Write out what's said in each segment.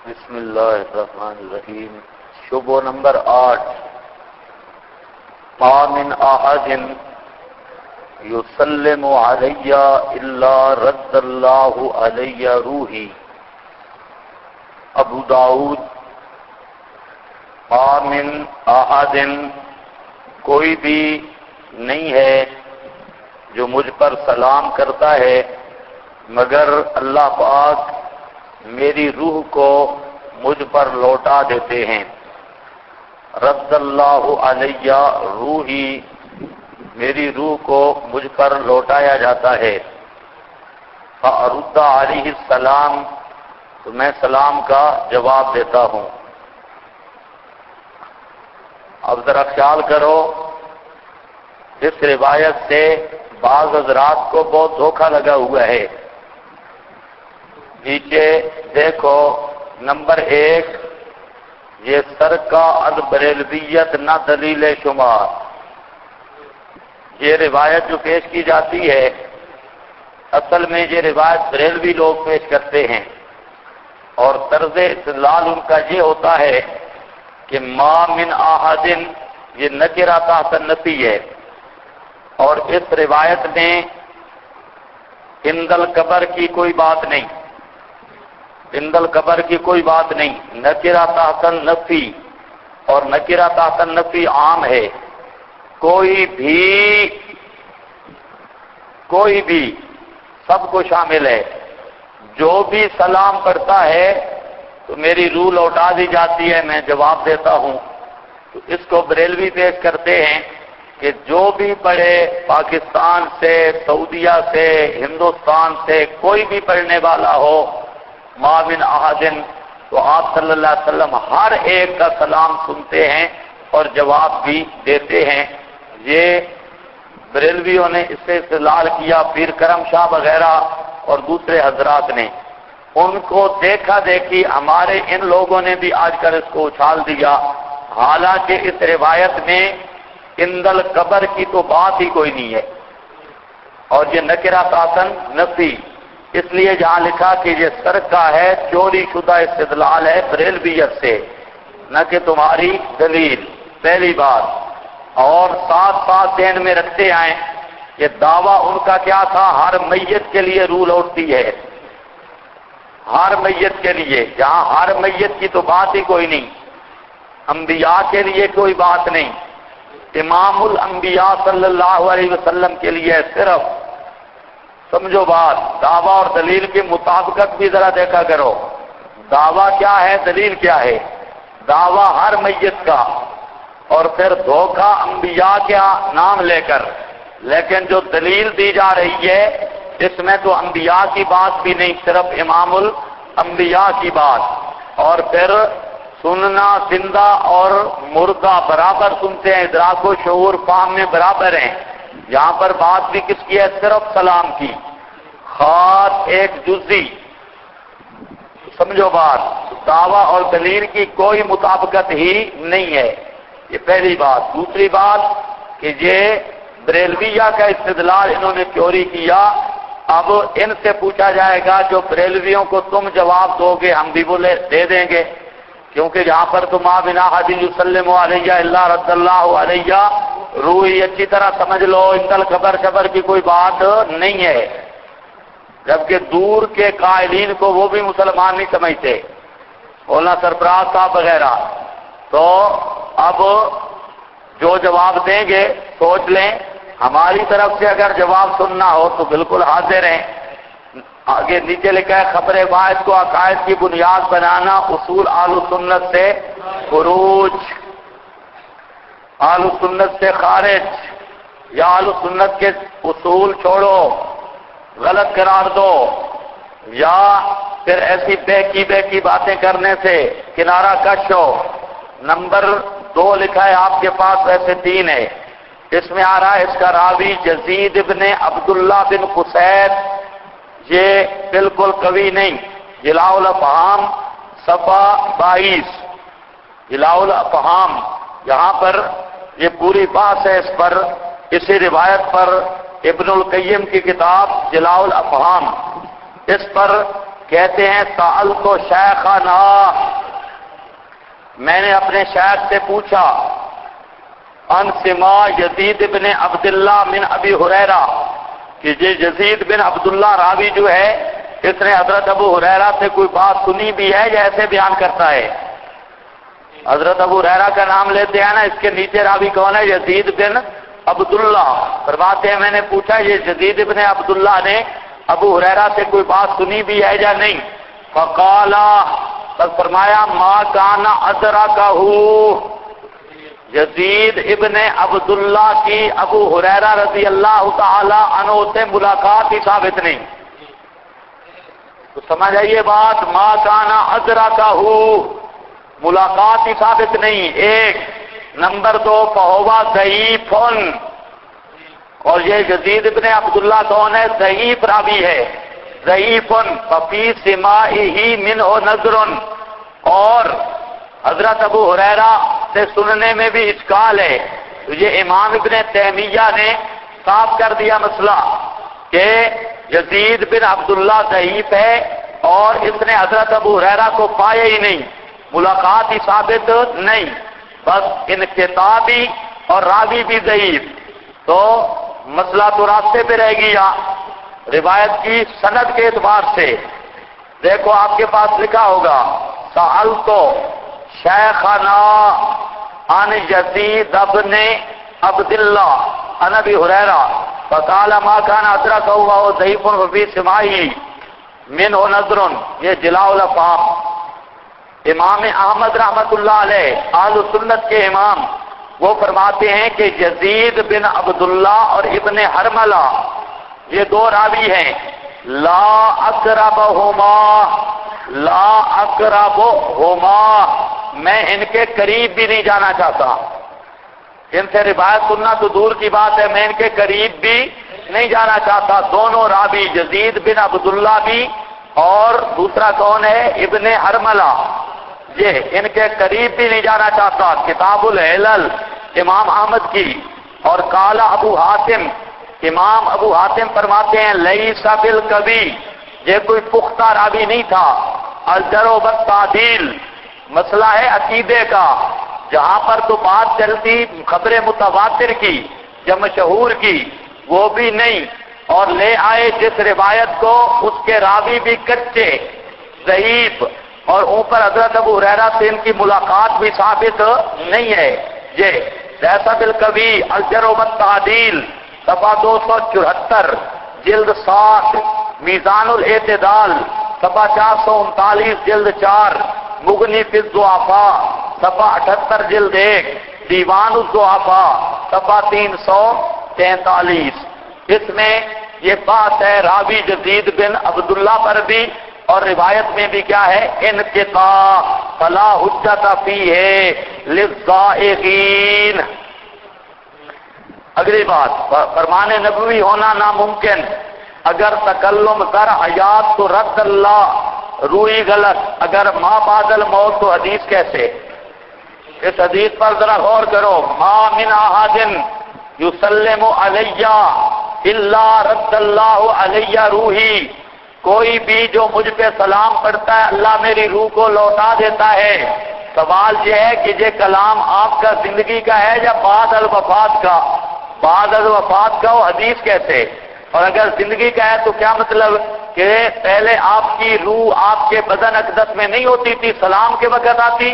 بسم اللہ الرحمن الرحیم. شبہ نمبر 8. ما من احد یسلم علی الا رد اللہ علی روحی. ابو داؤد. ما من احد، کوئی بھی نہیں ہے جو مجھ پر سلام کرتا ہے مگر اللہ پاک میری روح کو مجھ پر لوٹا دیتے ہیں. رد اللہ علیہ روحی، میری روح کو مجھ پر لوٹایا جاتا ہے. فأرد علیہ السلام، تو میں سلام کا جواب دیتا ہوں. اب ذرا خیال کرو، اس روایت سے بعض حضرات کو بہت دھوکہ لگا ہوا ہے. نیچے دیکھو نمبر 1، یہ سر کا البریلویت نہ دلیل شمار. یہ روایت جو پیش کی جاتی ہے اصل میں یہ روایت بریلوی لوگ پیش کرتے ہیں، اور طرز استدلال ان کا یہ ہوتا ہے کہ ما من احد یہ نکرہ تحت النفی ہے، اور اس روایت میں عند القبر کی کوئی بات نہیں، عند القبر کی کوئی بات نہیں. نکرہ تحت النفی، اور نکرہ تحت النفی عام ہے. کوئی بھی سب کو شامل ہے. جو بھی سلام کرتا ہے تو میری روح لوٹا دی جاتی ہے، میں جواب دیتا ہوں. تو اس کو بریلوی پیش کرتے ہیں کہ جو بھی پڑھے، پاکستان سے، سعودیہ سے، ہندوستان سے کوئی بھی پڑھنے والا ہو ما من احد، تو آپ صلی اللہ علیہ وسلم ہر ایک کا سلام سنتے ہیں اور جواب بھی دیتے ہیں. یہ بریلویوں نے اس سے استدلال کیا، پیر کرم شاہ وغیرہ اور دوسرے حضرات نے. ان کو دیکھا دیکھی ہمارے ان لوگوں نے بھی آج کل اس کو اچھال دیا، حالانکہ اس روایت میں عند القبر کی تو بات ہی کوئی نہیں ہے، اور یہ نکرہ تحت نفی. اس لیے جہاں لکھا کہ یہ سر کا ہے، چوری شدہ استدلال ہے بریلویت سے، نہ کہ تمہاری دلیل. پہلی بات. اور ساتھ ساتھ ذہن میں رکھتے آئیں کہ دعویٰ ان کا کیا تھا، ہر میت کے لیے روح لوٹتی ہے، ہر میت کے لیے. جہاں ہر میت کی تو بات ہی کوئی نہیں، انبیاء کے لیے کوئی بات نہیں. امام الانبیاء صلی اللہ علیہ وسلم کے لیے صرف. سمجھو بات، دعویٰ اور دلیل کی مطابقت بھی ذرا دیکھا کرو. دعویٰ کیا ہے، دلیل کیا ہے؟ دعویٰ ہر میت کا، اور پھر دھوکہ انبیاء کیا نام لے کر. لیکن جو دلیل دی جا رہی ہے اس میں تو انبیاء کی بات بھی نہیں، صرف امام الانبیاء کی بات. اور پھر سننا زندہ اور مردہ برابر سنتے ہیں، ادراک و شعور فہم میں برابر ہیں. یہاں پر بات بھی کس کی ہے؟ صرف سلام کی، خاص ایک جزئی. سمجھو بات، دعویٰ اور دلیل کی کوئی مطابقت ہی نہیں ہے. یہ پہلی بات. دوسری بات کہ یہ بریلویہ کا استدلال انہوں نے چوری کیا. اب ان سے پوچھا جائے گا جو بریلویوں کو تم جواب دو گے ہم بھی بولے دے دیں گے، کیونکہ یہاں پر تو ما بنا حدیث یسلم علیہ اللہ رد اللہ علیہ روحی اچھی طرح سمجھ لو، انتل خبر خبر کی کوئی بات نہیں ہے. جبکہ دور کے قائلین کو وہ بھی مسلمان نہیں سمجھتے، مولانا سرفراز صاحب وغیرہ. تو اب جو جواب دیں گے سوچ لیں. ہماری طرف سے اگر جواب سننا ہو تو بالکل حاضر ہیں. آگے نیچے لکھا ہے خبر واحد کو عقائد کی بنیاد بنانا، اصول اہل سنت سے خروج، اہل سنت سے خارج، یا اہل سنت کے اصول چھوڑو، غلط قرار دو، یا پھر ایسی بے کی باتیں کرنے سے کنارہ کش ہو. نمبر 2 لکھا ہے آپ کے پاس، ویسے 3 ہے. اس میں آ رہا ہے اس کا راوی یزید ابن عبداللہ بن قصید. یہ بالکل قوی نہیں. جلاء الافہام صفحہ 22، جلاء الافہام، یہاں پر یہ پوری بات ہے اس پر، اسی روایت پر ابن القیم کی کتاب جلاء الافہام، اس پر کہتے ہیں سألت شیخنا، میں نے اپنے شیخ سے پوچھا، ان سما یزید بن عبداللہ من ابی ہریرہ، کہ یہ یزید بن عبداللہ راوی جو ہے اس نے حضرت ابو ہریرہ سے کوئی بات سنی بھی ہے یا ایسے بیان کرتا ہے؟ حضرت ابو ہریرہ کا نام لیتے ہیں نا، اس کے نیچے راوی کون ہے؟ یزید بن عبداللہ۔ فرماتے ہیں میں نے پوچھا یہ یزید بن عبداللہ نے ابو ہریرہ سے کوئی بات سنی بھی ہے یا نہیں؟ فقال، تب فرمایا ما کان ادرکہ، یزید ابن عبداللہ کی ابو ہریرہ رضی اللہ تعالی عنہ سے ملاقات ہی ثابت نہیں۔ تو سمجھ آئیے بات، ما کان ادرکہ، ملاقات ہی ثابت نہیں، ایک۔ نمبر دو، فہو ضعیف، اور یہ یزید ابن عبداللہ کون ہے؟ ضعیف راوی ہے، ضعیف، ففی سماعہ منہ نظر، اور حضرت ابو ہریرہ سے سننے میں بھی اشکال ہے۔ تو یہ امام ابن تیمیہ نے صاف کر دیا مسئلہ کہ یزید بن عبداللہ ضعیف ہے اور اس نے حضرت ابو ہریرہ کو پایا ہی نہیں، ملاقات ہی ثابت نہیں، بس انقطاعی اور راوی بھی ضعیف۔ تو مسئلہ تو راستے پہ رہ گیا روایت کی سند کے اعتبار سے۔ دیکھو آپ کے پاس لکھا ہوگا سألت شیخنا عن یزید بن عبداللہ عن ابی ہریرہ فقال ما کان ادرکہ وہو ضعیف ففی سماعہ منہ نظر، یہ جلاء الافہام۔ امام احمد رحمت اللہ علیہ اہل سنت کے امام، وہ فرماتے ہیں کہ یزید بن عبداللہ اور ابن حرملہ یہ دو راوی ہیں، لا اقربہما، لا اقربہما، میں ان کے قریب بھی نہیں جانا چاہتا، ان سے روایت سننا تو دور کی بات ہے، میں ان کے قریب بھی نہیں جانا چاہتا۔ دونوں راوی یزید بن عبداللہ بھی اور دوسرا کون ہے؟ ابن حرملہ، یہ ان کے قریب بھی نہیں جانا چاہتا۔ کتاب العلل امام احمد کی۔ اور قال ابو حاتم، امام ابو حاتم فرماتے ہیں لیس بالقوی، یہ کوئی پختہ راوی نہیں تھا۔ الجرح والتعدیل، مسئلہ ہے عقیدے کا، جہاں پر تو بات چلتی خبر متواتر کی یا مشہور کی، وہ بھی نہیں، اور لے آئے جس روایت کو اس کے راوی بھی کچے ضعیف، اور اوپر حضرت ابو ہریرہ سے ان کی ملاقات بھی ثابت نہیں ہے۔ یہ لیسا بالقوی الجرح والتعدیل صفحہ 274، جلد 7، میزان الاعتدال صفحہ 439، جلد 4، مغنی فی الضعفاء صفحہ 78، جلد 1، دیوان الضعفاء صفحہ 343۔ اس میں یہ بات ہے راوی یزید بن عبداللہ پر بھی، اور روایت میں بھی کیا ہے؟ انقطاع، فلا حجت فیہ للزائغین۔ اگلی بات، فرمان نبوی ہونا ناممکن، اگر تکلم در حیات تو رد اللہ، روئی غلط، اگر ما بعد الموت تو حدیث کیسے؟ اس حدیث پر ذرا غور کرو، ما من احد یسلم علی الا رد اللہ علی روحی، کوئی بھی جو مجھ پہ سلام پڑھتا ہے اللہ میری روح کو لوٹا دیتا ہے۔ سوال یہ ہے کہ یہ کلام آپ کا زندگی کا ہے یا بعد الوفات کا؟ بعد الوفات کا وہ حدیث کیسے؟ اور اگر زندگی کا ہے تو کیا مطلب کہ پہلے آپ کی روح آپ کے بدن اقدس میں نہیں ہوتی تھی، سلام کے وقت آتی؟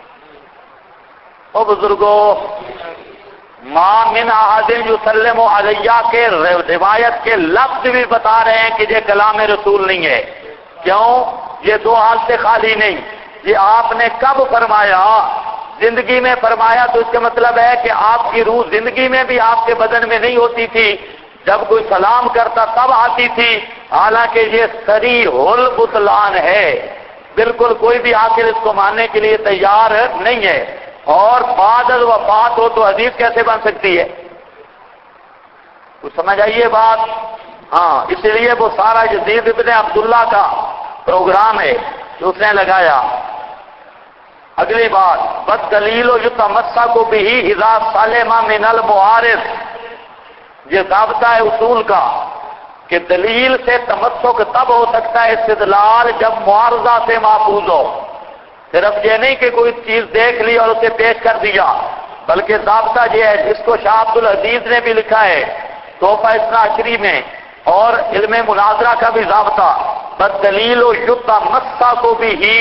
او بزرگوں، ما من احد یسلم علیہ کے روایت کے لفظ بھی بتا رہے ہیں کہ یہ کلام رسول نہیں ہے۔ کیوں؟ یہ دو حال سے خالی نہیں۔ یہ آپ نے کب فرمایا؟ زندگی میں فرمایا، تو اس کا مطلب ہے کہ آپ کی روح زندگی میں بھی آپ کے بدن میں نہیں ہوتی تھی، جب کوئی سلام کرتا تب آتی تھی، حالانکہ یہ صریح البطلان ہے، بالکل کوئی بھی عاقل اس کو ماننے کے لیے تیار نہیں ہے۔ اور بعد الوفات ہو تو حدیث کیسے بن سکتی ہے؟ کچھ سمجھ آئیے بات؟ ہاں، اس لیے وہ سارا یزید ابن عبداللہ کا پروگرام ہے جو اس نے لگایا۔ اگلی بات، بد دلیل یتمسک بہ اذا سلم من المعارض، یہ ضابطہ ہے اصول کا، کہ دلیل سے تمسک تب ہو سکتا ہے استدلال جب معارضہ سے محفوظ ہو. صرف یہ نہیں کہ کوئی چیز دیکھ لی اور اسے پیش کر دیا، بلکہ ضابطہ یہ ہے جس کو شاہ عبد العزیز نے بھی لکھا ہے تحفہ اثنا عشری میں، اور علم مناظرہ کا بھی ضابطہ، بس دلیل و یبتا مسا کو بھی ہی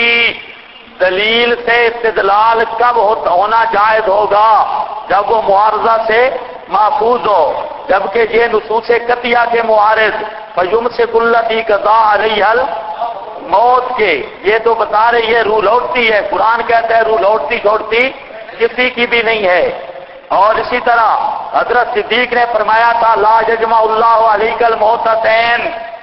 دلیل سے استدلال کب ہونا جائز ہوگا؟ جب وہ معارضہ سے محفوظ ہو، جبکہ یہ نصوص قطعیہ کے معارض فیمسک الذی قضا علیہ الموت کے یہ تو بتا رہی ہے روح لوٹتی ہے، قرآن کہتا ہے روح لوٹتی چھوڑتی کسی کی بھی نہیں ہے. اور اسی طرح حضرت صدیق نے فرمایا تھا لا یجمع اللہ علیک الموتتین،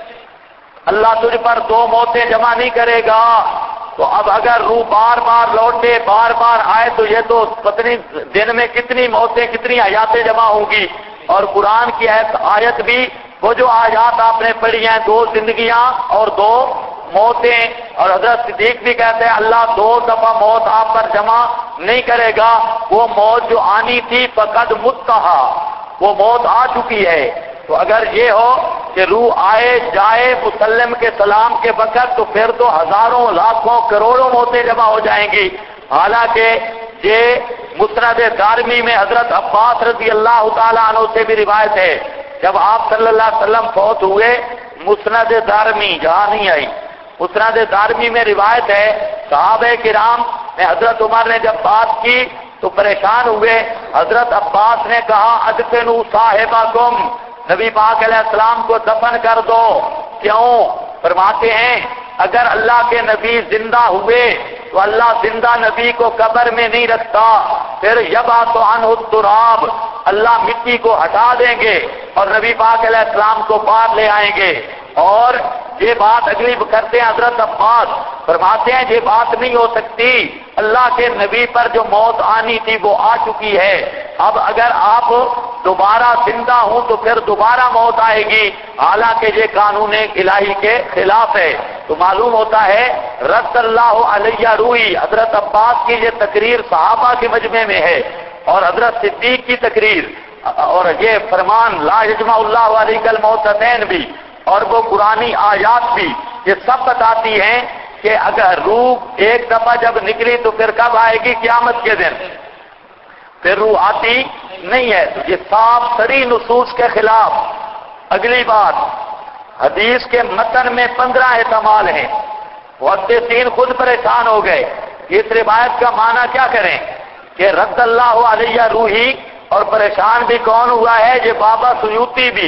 اللہ تجھ پر دو موتیں جمع نہیں کرے گا. تو اب اگر روح بار بار لوٹے بار بار آئے تو یہ تو پتنی دن میں کتنی موتیں کتنی حیاتیں جمع ہوں گی. اور قرآن کی آیت بھی وہ جو آیات آپ نے پڑھی ہیں، دو زندگیاں اور دو موتیں، اور حضرت صدیق بھی کہتے ہیں اللہ دو دفعہ موت آپ پر جمع نہیں کرے گا. وہ موت جو آنی تھی فقد متہا، وہ موت آ چکی ہے. تو اگر یہ ہو کہ روح آئے جائے مسلم کے سلام کے وقت تو پھر تو ہزاروں لاکھوں کروڑوں موتیں جمع ہو جائیں گی. حالانکہ یہ مسند دارمی میں حضرت عباس رضی اللہ تعالیٰ عنہ سے بھی روایت ہے، جب آپ صلی اللہ علیہ وسلم فوت ہوئے، مسند دارمی جہاں نہیں آئی، مسند دارمی میں روایت ہے صحابہ کرام نے حضرت عمر نے جب بات کی تو پریشان ہوئے. حضرت عباس نے کہا ادفنوا صاحبکم، نبی پاک علیہ السلام کو دفن کر دو. کیوں؟ فرماتے ہیں اگر اللہ کے نبی زندہ ہوئے تو اللہ زندہ نبی کو قبر میں نہیں رکھتا، پھر یبعث عنہ التراب، اللہ مٹی کو ہٹا دیں گے اور نبی پاک علیہ السلام کو باہر لے آئیں گے. اور یہ بات اگلی کرتے ہیں حضرت عباس، فرماتے ہیں یہ بات نہیں ہو سکتی، اللہ کے نبی پر جو موت آنی تھی وہ آ چکی ہے. اب اگر آپ دوبارہ زندہ ہوں تو پھر دوبارہ موت آئے گی، حالانکہ یہ قانون الہی کے خلاف ہے. تو معلوم ہوتا ہے رد اللہ علیہ روحی، حضرت عباس کی یہ تقریر صحابہ کے مجمع میں ہے، اور حضرت صدیق کی تقریر اور یہ فرمان لا یجمع اللہ علیک الموتتین بھی، اور وہ قرآنی آیات بھی، یہ سب بتاتی ہیں کہ اگر روح ایک دفعہ جب نکلی تو پھر کب آئے گی؟ قیامت کے دن، پھر روح آتی نہیں ہے. تو یہ صاف سری نصوص کے خلاف. اگلی بات، حدیث کے متن میں 15 احتمال ہیں، محدثین خود پریشان ہو گئے اس روایت کا معنی کیا کریں کہ رد اللہ علیہ روحی، اور پریشان بھی کون ہوا ہے؟ یہ بابا سیوطی بھی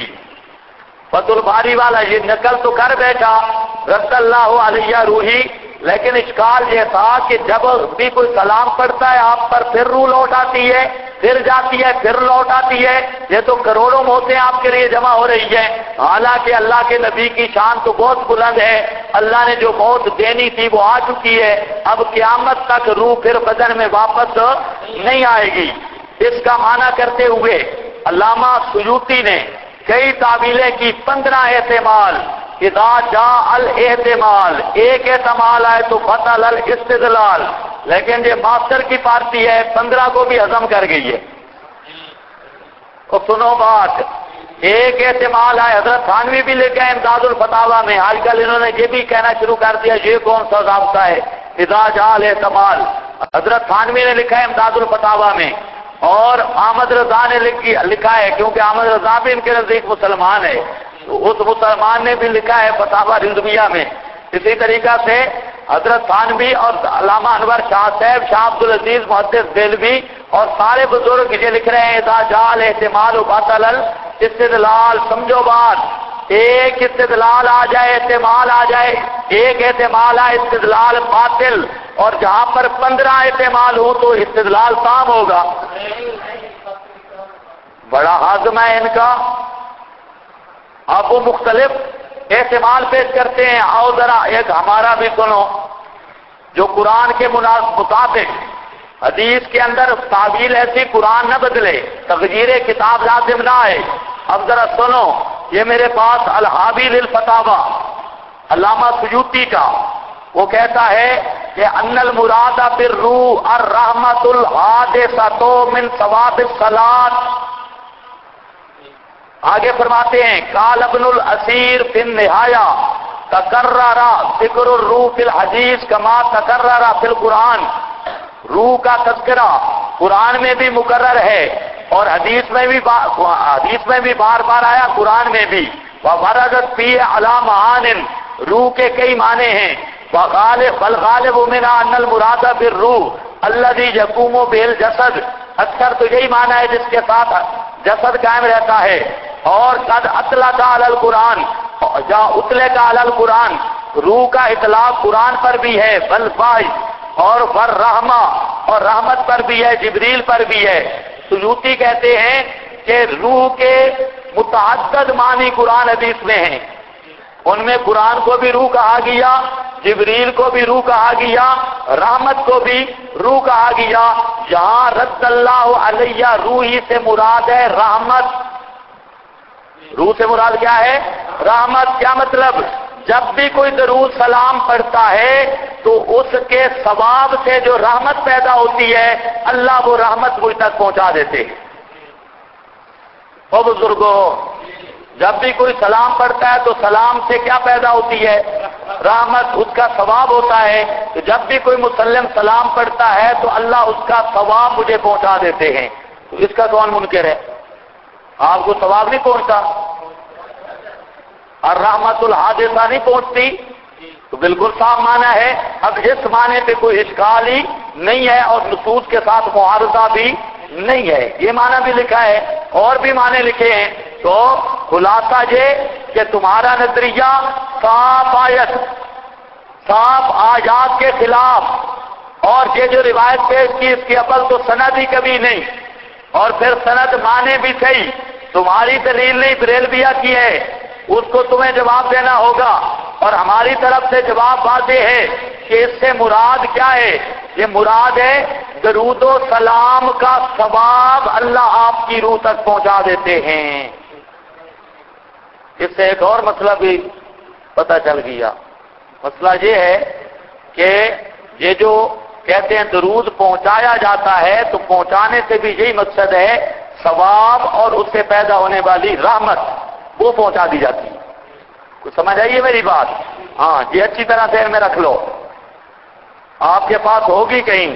فتح الباری والا یہ نقل تو کر بیٹھا رد اللہ علیہ روحی، لیکن اشکال یہ تھا کہ جب بھی کوئی سلام پڑھتا ہے آپ پر پھر روح لوٹ آتی ہے، پھر جاتی ہے، پھر لوٹ آتی ہے. یہ تو کروڑوں موتیں آپ کے لیے جمع ہو رہی ہیں. حالانکہ اللہ کے نبی کی شان تو بہت بلند ہے، اللہ نے جو موت دینی تھی وہ آ چکی ہے. اب قیامت تک روح پھر بدن میں واپس نہیں آئے گی. اس کا معنی کرتے ہوئے علامہ سیوطی نے کئی تعبیریں کی، 15 احتمال. اذا جاء الاحتمال، ایک احتمال آئے تو بطل الاستدلال، لیکن یہ ماسٹر کی پارٹی ہے 15 کو بھی ہضم کر گئی ہے. اور سنو بات، ایک احتمال آئے، حضرت تھانوی بھی لے گئے امداد الفتاوی میں، آج کل انہوں نے یہ بھی کہنا شروع کر دیا یہ کون سا ضابطہ ہے اذا جاء الاحتمال. حضرت تھانوی نے لکھا ہے امداد الفتاوی میں، اور احمد رضا نے لکھا ہے، کیونکہ احمد رضا بھی ان کے نزدیک مسلمان ہے، تو اس مسلمان نے بھی لکھا ہے فتاوی رضویہ میں. اسی طریقہ سے حضرت تھانوی اور علامہ انور شاہ صاحب، شاہ عبد العزیز محدث دہلوی اور سارے بزرگ یہ لکھ رہے ہیں اذا جاء الاحتمال باطل الاستدلال. سمجھو بات، ایک استدلال آ جائے، احتمال آ جائے، ایک احتمال آئے استدلال باطل، اور جہاں پر 15 احتمال ہو تو استدلال تام ہوگا. بڑا ہاضمہ ہے ان کا. اب وہ مختلف احتمال پیش کرتے ہیں. آؤ ذرا ایک ہمارا بھی سنو، جو قرآن کے مطابق حدیث کے اندر تعبیر ایسی قرآن نہ بدلے، تغییر کتاب لازم نہ آئے. اب ذرا سنو، یہ میرے پاس الحاوی للفتاوی علامہ سیوطی کا، وہ کہتا ہے کہ ان المراد بالروح الرحمۃ الحادثۃ من ثواب الصلاۃ. آگے فرماتے ہیں قال ابن الاسیر فی النہایہ تکرر ذکر الروح فی الحدیث کما تکرر فی القرآن، روح کا تذکرہ قرآن میں بھی مقرر ہے اور حدیث میں بھی بار بار آیا، قرآن میں بھی۔ وَوَرَدَتْ فِيهِ عَلَى مَعَانٍ، روح کے کئی معنی ہیں۔ وَالْغَالِبُ مِنْهَا أَنَّ الْمُرَادَ بِالرُّوحِ الَّذِي يَقُومُ بِهِ الْجَسَدُ، اکثر تو یہی معنی ہے جس کے ساتھ جسد قائم رہتا ہے۔ اور قد اطلق علی القرآن، جا اطلق علی القرآن، روح کا اطلاق قرآن پر بھی ہے، بالفائز اور والرحمہ، اور رحمت پر بھی ہے، جبریل پر بھی ہے۔ سیوطی کہتے ہیں کہ روح کے متعدد معنی قرآن حدیث میں ہیں، ان میں قرآن کو بھی روح کہا گیا، جبریل کو بھی روح کہا گیا، رحمت کو بھی روح کہا گیا۔ جہاں رد اللہ علیہ روحی سے مراد ہے رحمت، روح سے مراد کیا ہے؟ رحمت۔ کیا مطلب؟ جب بھی کوئی درود سلام پڑھتا ہے تو اس کے ثواب سے جو رحمت پیدا ہوتی ہے اللہ وہ رحمت مجھ تک پہنچا دیتے ہیں۔ او بزرگوں، جب بھی کوئی سلام پڑھتا ہے تو سلام سے کیا پیدا ہوتی ہے؟ رحمت، اس کا ثواب ہوتا ہے۔ تو جب بھی کوئی مسلم سلام پڑھتا ہے تو اللہ اس کا ثواب مجھے پہنچا دیتے ہیں۔ تو اس کا کون منکر ہے؟ آپ کو ثواب نہیں پہنچتا اور رحمت الحادثہ نہیں پہنچتی؟ تو بالکل صاف معنی ہے۔ اب اس معنی پہ کوئی اشکال ہی نہیں ہے اور نصوص کے ساتھ معارضہ بھی نہیں ہے، یہ معنی بھی لکھا ہے اور بھی معنی لکھے ہیں۔ تو خلاصہ یہ کہ تمہارا نظریہ صاف آیات کے خلاف، اور یہ جو روایت پیش کی اس کی اصل تو سند ہی کبھی نہیں، اور پھر سند مانے بھی صحیح، تمہاری دلیل نہیں بریلویہ کی ہے، اس کو تمہیں جواب دینا ہوگا، اور ہماری طرف سے جواب واضح ہے کہ اس سے مراد کیا ہے؟ یہ مراد ہے درود و سلام کا ثواب اللہ آپ کی روح تک پہنچا دیتے ہیں۔ اس سے ایک اور مسئلہ بھی پتہ چل گیا، مسئلہ یہ ہے کہ یہ جو کہتے ہیں درود پہنچایا جاتا ہے تو پہنچانے سے بھی یہی مقصد ہے ثواب اور اس سے پیدا ہونے والی رحمت وہ پہنچا دی جاتی ہے۔ کچھ سمجھ آئیے میری بات؟ ہاں، یہ اچھی طرح ذہن میں رکھ لو، آپ کے پاس ہوگی کہیں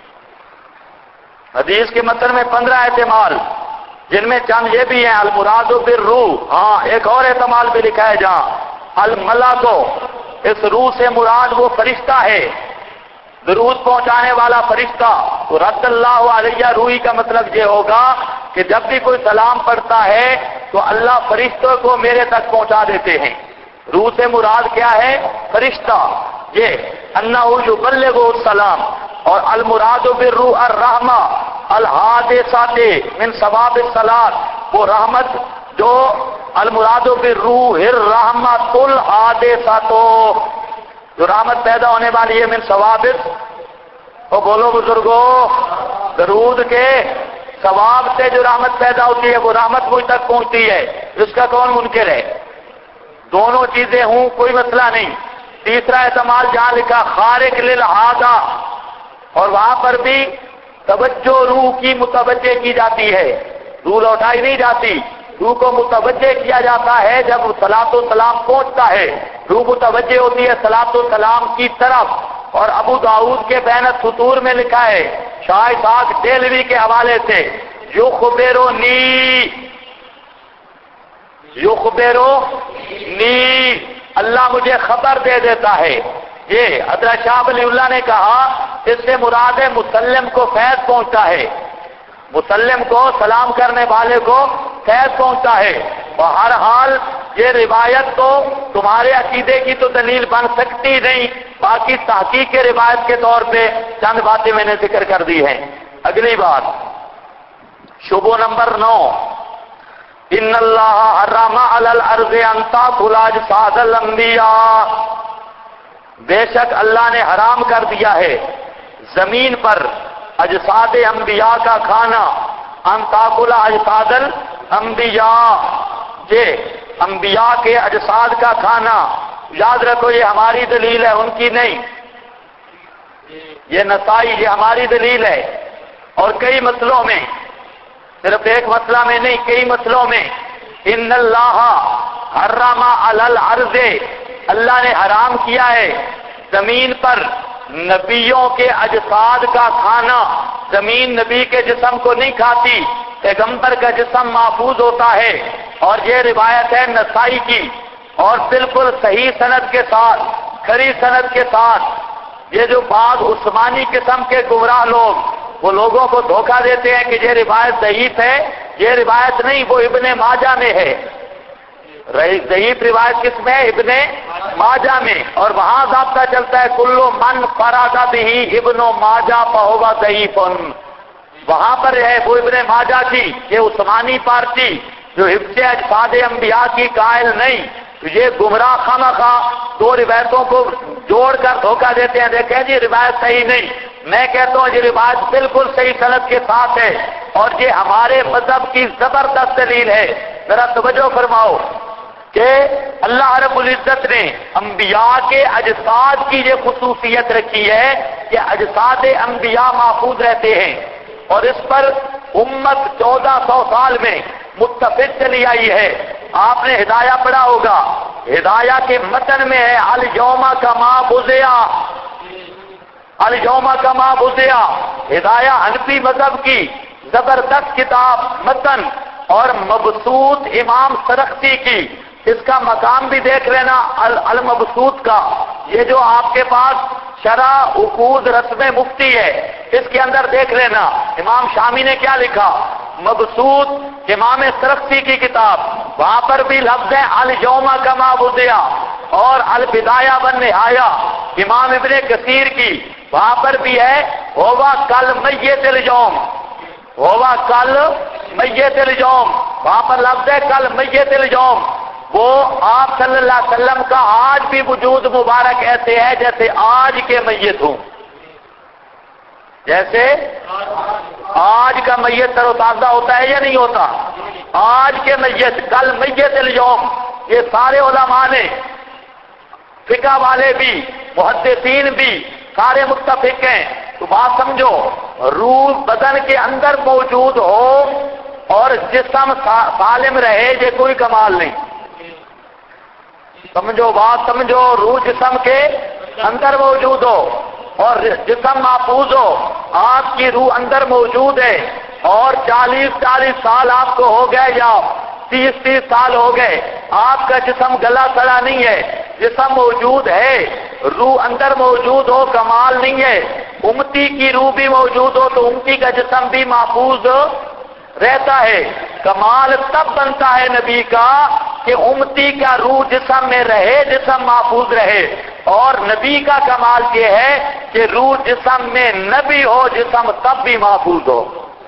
حدیث کے متن میں 15 احتمال، جن میں چند یہ بھی ہیں المراد بالروح، ہاں ایک اور احتمال بھی لکھا ہے جہاں الملک، اس روح سے مراد وہ فرشتہ ہے، درود پہنچانے والا فرشتہ۔ تو رد اللہ علیہ روحی کا مطلب یہ ہوگا کہ جب بھی کوئی سلام پڑھتا ہے تو اللہ فرشتوں کو میرے تک پہنچا دیتے ہیں۔ روح سے مراد کیا ہے؟ فرشتہ، یہ انہ یبلغ السلام، اور المراد بالروح الرحمہ الحادثات من ثواب الصلاۃ، وہ رحمت جو المراد بالروح الرحمۃ الحادثات، جو رحمت پیدا ہونے والی ہے من ثواب، تو بولو بزرگوں، درود کے ثواب سے جو رحمت پیدا ہوتی ہے وہ رحمت مجھ تک پہنچتی ہے، اس کا کون منکر ہے؟ دونوں چیزیں ہوں کوئی مسئلہ نہیں۔ تیسرا احتمال جہاں لکھا خارق للعادہ، اور وہاں پر بھی توجہ روح کی متوجہ کی جاتی ہے، روح لوٹائی نہیں جاتی، روح کو متوجہ کیا جاتا ہے جب صلاۃ و سلام پہنچتا ہے، روح متوجہ ہوتی ہے صلاۃ و سلام کی طرف۔ اور ابو داؤد کے بین السطور میں لکھا ہے شاہ اسحاق دہلوی کے حوالے سے، یخبرونی، اللہ مجھے خبر دے دیتا ہے۔ یہ حضرت شاہ ولی اللہ نے کہا اس سے مراد ہے مسلم کو فیض پہنچتا ہے، مسلم کو سلام کرنے والے کو فیض پہنچتا ہے۔ بہرحال یہ روایت تو تمہارے عقیدے کی تو دلیل بن سکتی نہیں، باقی تحقیق کے روایت کے طور پہ چند باتیں میں نے ذکر کر دی ہیں۔ اگلی بات، شبہ نمبر 9، ان اللہ حرم علی الارض ان تاکل اجساد الانبیاء، بے شک اللہ نے حرام کر دیا ہے زمین پر اجساد انبیاء کا کھانا، ان تاکل اجساد الانبیاء، یہ انبیاء کے اجساد کا کھانا۔ یاد رکھو یہ ہماری دلیل ہے، ان کی نہیں، یہ نسائی، یہ ہماری دلیل ہے، اور کئی مسئلوں میں، صرف ایک مسئلہ میں نہیں، کئی مسئلوں میں ان اللہ حرم علی الارض، اللہ نے حرام کیا ہے زمین پر نبیوں کے اجساد کا کھانا، زمین نبی کے جسم کو نہیں کھاتی، پیغمبر کا جسم محفوظ ہوتا ہے۔ اور یہ روایت ہے نسائی کی، اور بالکل صحیح سند کے ساتھ، کھری سند کے ساتھ۔ یہ جو بعض عثمانی قسم کے گمراہ لوگ وہ لوگوں کو دھوکہ دیتے ہیں کہ یہ روایت ضعیف ہے، یہ روایت نہیں، وہ ابن ماجہ میں ہے۔ ضعیف روایت کس میں؟ ابن ماجہ میں، اور وہاں ضابطہ چلتا ہے کلو من فراد بہ ابن ماجہ فہو ضعیف۔ وہاں پر ہے وہ ابن ماجہ کی، یہ عثمانی پارٹی جو حفظ اجساد انبیاء کی قائل نہیں، تو یہ گمراہ خواہ دو روایتوں کو جوڑ کر دھوکہ دیتے ہیں، دیکھیں جی روایت صحیح نہیں۔ میں کہتا ہوں یہ روایت بالکل صحیح سند کے ساتھ ہے، اور یہ ہمارے مذہب کی زبردست دلیل ہے۔ ذرا توجہ فرماؤ کہ اللہ رب العزت نے انبیاء کے اجساد کی یہ خصوصیت رکھی ہے کہ اجساد انبیاء محفوظ رہتے ہیں، اور اس پر امت 1400 سال میں متفق چلی آئی ہے۔ آپ نے ہدایہ پڑھا ہوگا، ہدایہ کے متن میں ہے الیوم کما بزیا، الیوم کما بزیا، ہدایہ حنفی مذہب کی زبردست کتاب متن، اور مبسوط امام سرخسی کی، اس کا مقام بھی دیکھ لینا المبسوط کا، یہ جو آپ کے پاس شرح عقود رسم مفتی ہے، اس کے اندر دیکھ لینا امام شامی نے کیا لکھا۔ مبسوط امام سرخسی کی کتاب، وہاں پر بھی لفظ ہے الیوم کما بزیا، اور البدایہ والنہایہ امام ابن کثیر کی، وہاں پر بھی ہے ہوا کل میت الیوم، ہوا کل میت الیوم، وہاں پر لفظ ہے کل میت الیوم۔ وہ آپ صلی اللہ علیہ وسلم کا آج بھی وجود مبارک ایسے ہے جیسے آج کے میت ہوں، جیسے آج کا میت تر و تازہ ہوتا ہے یا نہیں ہوتا؟ آج کے میت کل میت الیوم، یہ سارے علماء نے، فقہ والے بھی، محدثین بھی، سارے متفق ہیں۔ تو بات سمجھو، روح بدن کے اندر موجود ہو اور جسم سالم رہے، یہ کوئی کمال نہیں۔ سمجھو بات سمجھو، روح جسم کے اندر موجود ہو اور جسم محفوظ ہو، آپ کی روح اندر موجود ہے، اور 40 سال آپ کو ہو گئے یا 30 سال ہو گئے، آپ کا جسم گلا سڑا نہیں ہے، جسم موجود ہے، روح اندر موجود ہو، کمال نہیں ہے۔ امتی کی روح بھی موجود ہو تو امتی کا جسم بھی محفوظ رہتا ہے۔ کمال تب بنتا ہے نبی کا کہ امتی کا روح جسم میں رہے، جسم محفوظ رہے، اور نبی کا کمال یہ ہے کہ روح جسم میں نبی ہو، جسم تب بھی محفوظ ہو۔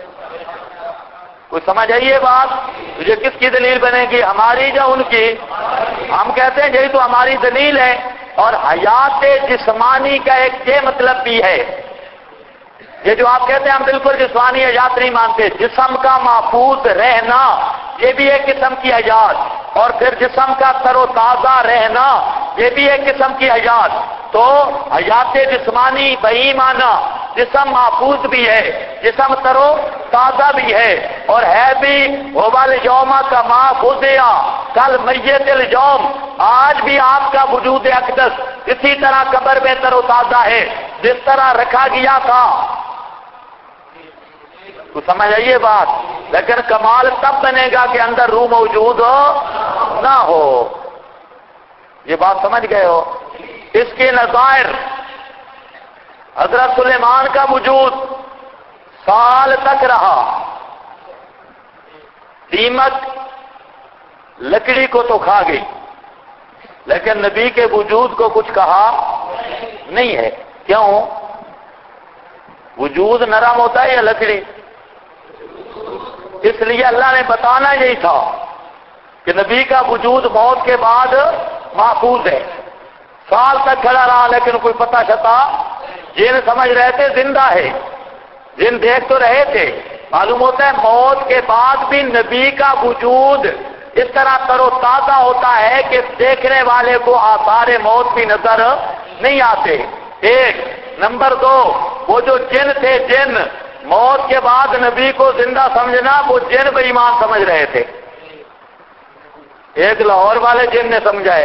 کوئی سمجھ آئیے بات؟ یہ کس کی دلیل بنے گی، ہماری یا ان کی؟ ہم کہتے ہیں یہی تو ہماری دلیل ہے۔ اور حیات جسمانی کا ایک یہ مطلب بھی ہے، یہ جو آپ کہتے ہیں ہم بالکل جسمانی حیات نہیں مانتے، جسم کا محفوظ رہنا یہ بھی ایک قسم کی حیات، اور پھر جسم کا تر و تازہ رہنا یہ بھی ایک قسم کی حیات۔ تو حیات جسمانی بہی معنی جسم محفوظ بھی ہے، جسم تر و تازہ بھی ہے، اور ہے بھی الیوم کما بزیا کل میت الیوم، آج بھی آپ کا وجود اقدس اسی طرح قبر میں تر و تازہ ہے جس طرح رکھا گیا تھا۔ تو سمجھ آئیے بات؟ لیکن کمال تب بنے گا کہ اندر روح موجود ہو نہ ہو۔ یہ بات سمجھ گئے ہو؟ اس کے نظائر حضرت سلیمان کا وجود سال تک رہا، دیمک لکڑی کو تو کھا گئی، لیکن نبی کے وجود کو کچھ کہا نہیں ہے۔ کیوں؟ وجود نرم ہوتا ہے یا لکڑی؟ اس لیے اللہ نے بتانا یہی تھا کہ نبی کا وجود موت کے بعد محفوظ ہے۔ سال تک کھڑا رہا لیکن کوئی پتہ چتا، جن سمجھ رہے تھے زندہ ہے، جن دیکھ تو رہے تھے، معلوم ہوتا ہے موت کے بعد بھی نبی کا وجود اس طرح تر و تازہ ہوتا ہے کہ دیکھنے والے کو آثار موت بھی نظر نہیں آتے۔ ایک نمبر 2، وہ جو جن تھے، جن موت کے بعد نبی کو زندہ سمجھنا، وہ جن بے ایمان سمجھ رہے تھے۔ ایک لاہور والے جن نے سمجھائے،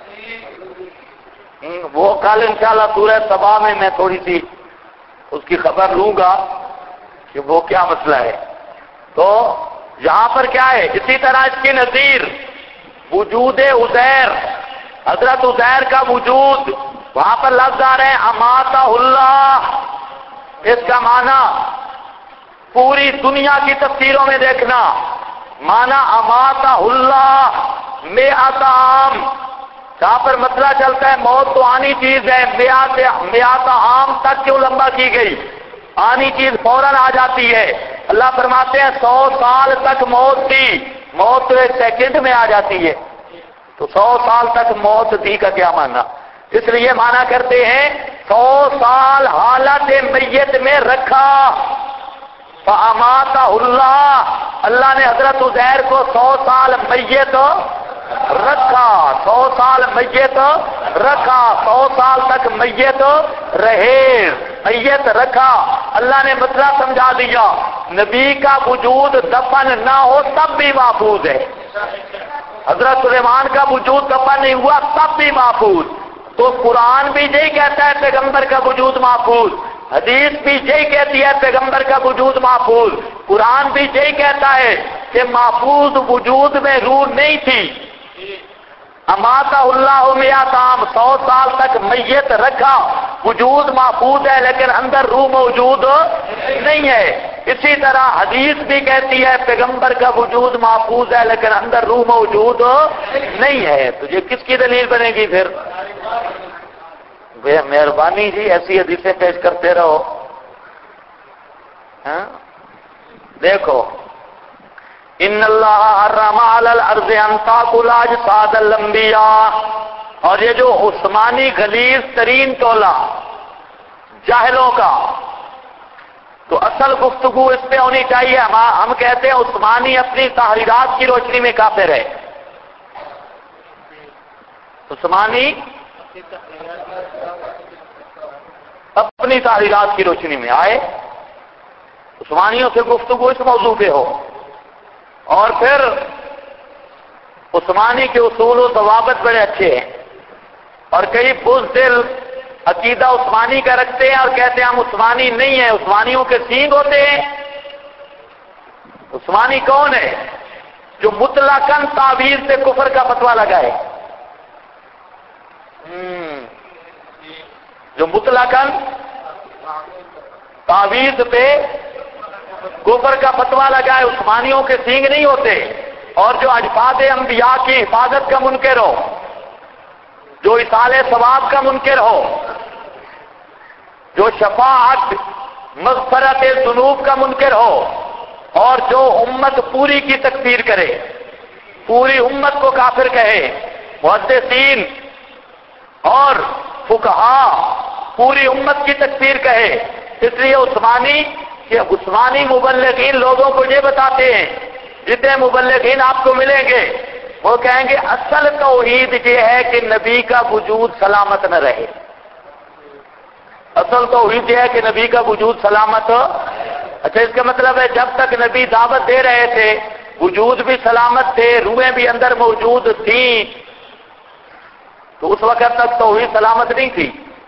وہ کل انشاءاللہ سورہ سبا میں تھوڑی سی اس کی خبر لوں گا کہ وہ کیا مسئلہ ہے۔ تو یہاں پر کیا ہے، اسی طرح اس کی نظیر وجود عزیر، حضرت عزیر کا وجود، وہاں پر لفظ آ رہے ہیں اماتہ اللہ، اس کا معنی پوری دنیا کی تفسیروں میں دیکھنا، معنی اماتہ اللہ مئات عام، جہاں پر مسئلہ چلتا ہے موت تو آنی چیز ہے، مئات عام تک کیوں لمبا کی گئی؟ آنی چیز فوراً آ جاتی ہے۔ اللہ فرماتے ہیں 100 سال تک موت تھی، موت تو ایک سیکنڈ میں آ جاتی ہے، تو 100 سال تک موت تھی کا کیا ماننا؟ اس لیے مانا کرتے ہیں 100 سال حالت میت میں رکھا، فَأَمَاتَهُ اللَّهُ، اللہ نے حضرت عزیر کو 100 سال میت رکھا، 100 سال میت رکھا، 100 سال تک میت رہے، میت رکھا۔ اللہ نے مسئلہ سمجھا دیا، نبی کا وجود دفن نہ ہو تب بھی محفوظ ہے، حضرت سلیمان کا وجود دفن نہیں ہوا تب بھی محفوظ۔ تو قرآن بھی یہی کہتا ہے پیغمبر کا وجود محفوظ، حدیث بھی یہی کہتی ہے پیغمبر کا وجود محفوظ، قرآن بھی یہی کہتا ہے کہ محفوظ وجود میں روح نہیں تھی۔ اماتہ اللہ مئات عام، 100 سال تک میت رکھا، وجود محفوظ ہے لیکن اندر روح موجود نہیں ہے۔ اسی طرح حدیث بھی کہتی ہے پیغمبر کا وجود محفوظ ہے لیکن اندر روح موجود نہیں ہے۔ تو یہ کس کی دلیل بنے گی پھر؟ بے مہربانی جی ایسی حدیثیں پیش کرتے رہو۔ دیکھو ان اللہ حرم علی الارض ان تاکل اجساد الانبیاء، اور یہ جو عثمانی غلیظ ترین ٹولہ جاہلوں کا، تو اصل گفتگو اس پہ ہونی چاہیے۔ ہم کہتے ہیں عثمانی اپنی تحریرات کی روشنی میں کافر ہے، عثمانی اپنی تحریرات کی روشنی میں آئے، عثمانیوں سے گفتگو اس موضوع پہ ہو، اور پھر عثمانی کے اصول و ضوابط بڑے اچھے ہیں، اور کئی بزدل عقیدہ عثمانی کا رکھتے ہیں اور کہتے ہیں ہم عثمانی نہیں ہیں، عثمانیوں کے سینگ ہوتے ہیں۔ عثمانی کون ہے؟ جو مطلقاً تعویذ سے کفر کا فتویٰ لگائے، جو مطلقاً تعویذ پہ کفر کا فتویٰ لگائے، عثمانیوں کے سینگ نہیں ہوتے۔ اور جو اجساد انبیاء کی حفاظت کا منکر ہو، جو اصالہ ثواب کا منکر ہو، جو شفاعت مغفرت ذنوب کا منکر ہو، اور جو امت پوری کی تکفیر کرے، پوری امت کو کافر کہے، محدثین اور فقہا پوری امت کی تکفیر کہے، اس لیے عثمانی مبلغین لوگوں کو یہ بتاتے ہیں، جتنے مبلغین آپ کو ملیں گے وہ کہیں گے اصل توحید یہ ہے کہ نبی کا وجود سلامت نہ رہے، اصل توحید یہ ہے کہ نبی کا وجود سلامت ہو۔ اچھا، اس کا مطلب ہے جب تک نبی دعوت دے رہے تھے وجود بھی سلامت تھے، روحیں بھی اندر موجود تھیں، تو اس وقت تک توحید سلامت نہیں تھی؟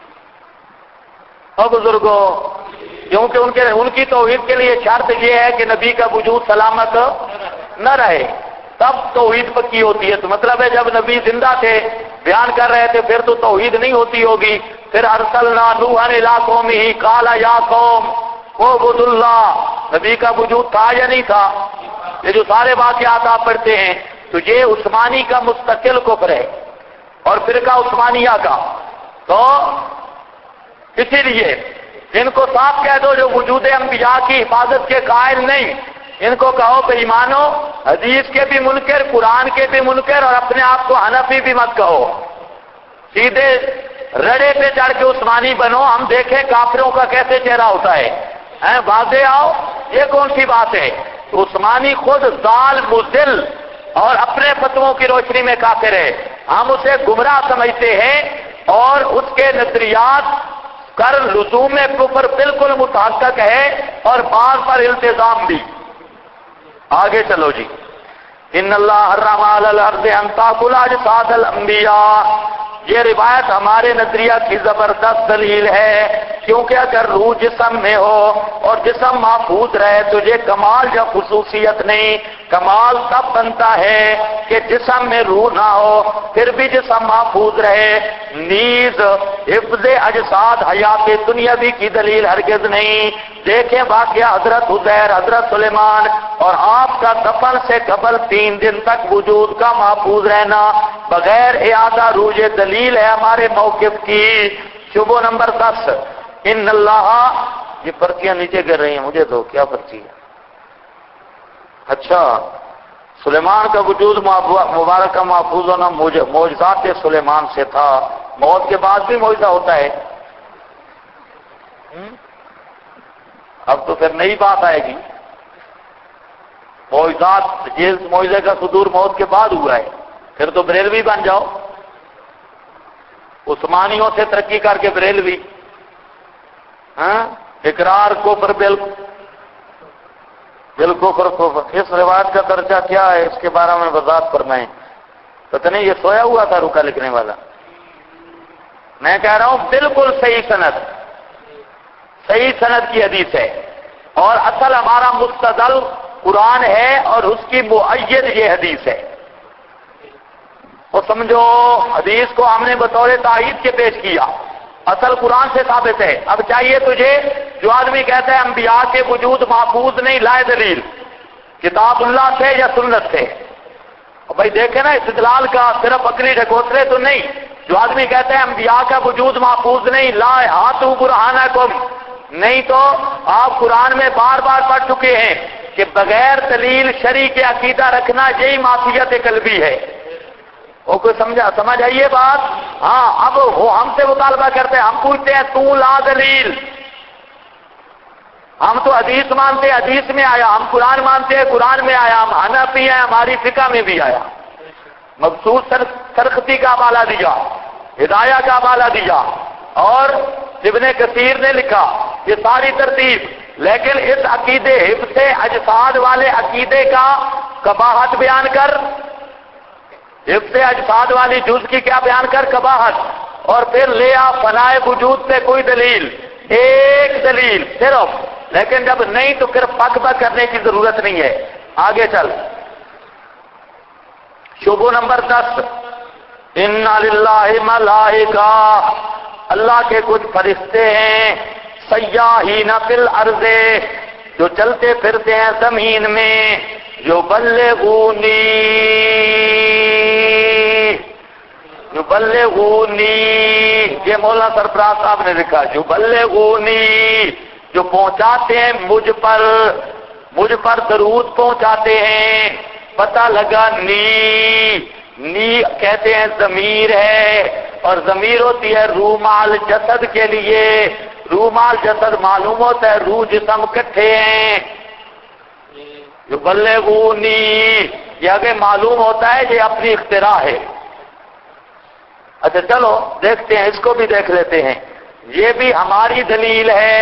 اور بزرگوں، کیونکہ ان کی توحید کے لیے شرط یہ ہے کہ نبی کا وجود سلامت نہ رہے، تب توحید پکی ہوتی ہے۔ تو مطلب ہے جب نبی زندہ تھے بیان کر رہے تھے پھر تو توحید نہیں ہوتی ہوگی۔ پھر ارسلنا نوحا الی قومہ قال یا قوم اعبدوا اللہ، نبی کا وجود تھا یا نہیں تھا؟ یہ جو سارے واقعات آپ پڑھتے ہیں، تو یہ عثمانی کا مستقل کفر ہے اور فرقہ عثمانیہ کا۔ تو اسی لیے ان کو صاف کہہ دو جو وجود انبیاء کی حفاظت کے قائل نہیں، ان کو کہو بے ایمانو، حدیث کے بھی منکر، قرآن کے بھی منکر، اور اپنے آپ کو حنفی بھی مت کہو، سیدھے رڑے پہ چڑھ کے عثمانی بنو، ہم دیکھیں کافروں کا کیسے چہرہ ہوتا ہے، واضح آؤ، یہ کون سی بات ہے؟ تو عثمانی خود ضال مضل اور اپنے فتووں کی روشنی میں کافر ہے، ہم اسے گمراہ سمجھتے ہیں، اور اس کے نظریات کر لزوم کفر بالکل متحقق ہے، اور بعض پر التزام بھی۔ آگے چلو جی، ان اللہ حرم علی الارض ان تاکل اجساد الانبیاء، یہ روایت ہمارے نظریہ کی زبردست دلیل ہے، کیونکہ اگر روح جسم میں ہو اور جسم محفوظ رہے تو یہ کمال یا خصوصیت نہیں، کمال تب بنتا ہے کہ جسم میں روح نہ ہو پھر بھی جسم محفوظ رہے۔ نیز حفظ اجساد حیات دنیاوی کی دلیل ہرگز نہیں۔ دیکھیں واقعہ حضرت عزیر، حضرت سلیمان اور آپ کا دفن سے قبل 3 دن تک وجود کا محفوظ رہنا بغیر اعادہ روح، یہ دلیل ہے ہمارے موقف کی۔ شبہ نمبر 10، ان اللہ، یہ پرچیاں نیچے گر رہی ہیں، مجھے دو، کیا پرچی ہے؟ اچھا، سلیمان کا وجود مبارک کا محفوظ ہونا معجزات سلیمان سے تھا، موت کے بعد بھی معجزہ ہوتا ہے۔ اب تو پھر نئی بات آئے گی، معجزات، جس معجزے کا صدور موت کے بعد ہوا ہے، پھر تو بریلوی بن جاؤ، عثمانیوں سے ترقی کر کے بریلوی، اقرار کفر بالکفر کفر۔ اس روایت کا درجہ کیا ہے، اس کے بارے میں وضاحت فرمائیں۔ پتہ نہیں یہ سویا ہوا تھا رکا لکھنے والا؟ میں کہہ رہا ہوں بالکل صحیح سند کی حدیث ہے، اور اصل ہمارا مستدل قرآن ہے اور اس کی مؤید یہ حدیث ہے۔ اور سمجھو حدیث کو ہم نے بطور تائید کے پیش کیا، اصل قرآن سے ثابت ہے۔ اب چاہیے تجھے، جو آدمی کہتا ہے انبیاء کے وجود محفوظ نہیں، لائے دلیل کتاب اللہ سے یا سنت سے۔ اور بھائی دیکھیں نا، استدلال کا صرف بکری ڈھکوسلے تو نہیں۔ جو آدمی کہتا ہے انبیاء کا وجود محفوظ نہیں، لا ہاتھو برہانکم، نہیں تو آپ قرآن میں بار بار پڑھ چکے ہیں کہ بغیر دلیل شرعی کے عقیدہ رکھنا یہی معصیت قلبی ہے۔ وہ کوئی سمجھ آئیے بات؟ ہاں، اب وہ ہم سے مطالبہ کرتے ہیں، ہم پوچھتے ہیں تو لا دلیل، ہم تو حدیث مانتے ہیں، حدیث میں آیا، ہم قرآن مانتے ہیں، قرآن میں آیا، ہم حنفی ہیں، ہماری فقہ میں بھی آیا۔ مخصوص سرخسی کا حوالہ دیا، ہدایہ کا حوالہ دیا، اور ابن کثیر نے لکھا، یہ ساری ترتیب۔ لیکن اس عقیدے حفظ اجساد والے عقیدے کا قباحت بیان کر، حفظ اجساد والی جز کی کیا بیان کر؟ قباحت، اور پھر لے آ فنائے وجود سے کوئی دلیل، ایک دلیل صرف، لیکن جب نہیں تو پھر پک پک کرنے کی ضرورت نہیں ہے۔ آگے چل، شبہ نمبر 10، ان للہ ملائکہ، اللہ کے کچھ فرشتے ہیں، سیاحین فی الارض، جو چلتے پھرتے ہیں زمین میں، یبلغونی، یہ مولانا سرفراز صاحب نے لکھا، یبلغونی، جو پہنچاتے ہیں مجھ پر درود پہنچاتے ہیں۔ پتہ لگا نی کہتے ہیں ضمیر ہے، اور ضمیر ہوتی ہے روح مال جسد کے لیے، روح مال جسد معلوم ہوتا ہے روح جسم کٹھے ہیں۔ یبلغونی، یہ آگے معلوم ہوتا ہے یہ اپنی اختراع ہے۔ اچھا چلو دیکھتے ہیں، اس کو بھی دیکھ لیتے ہیں، یہ بھی ہماری دلیل ہے۔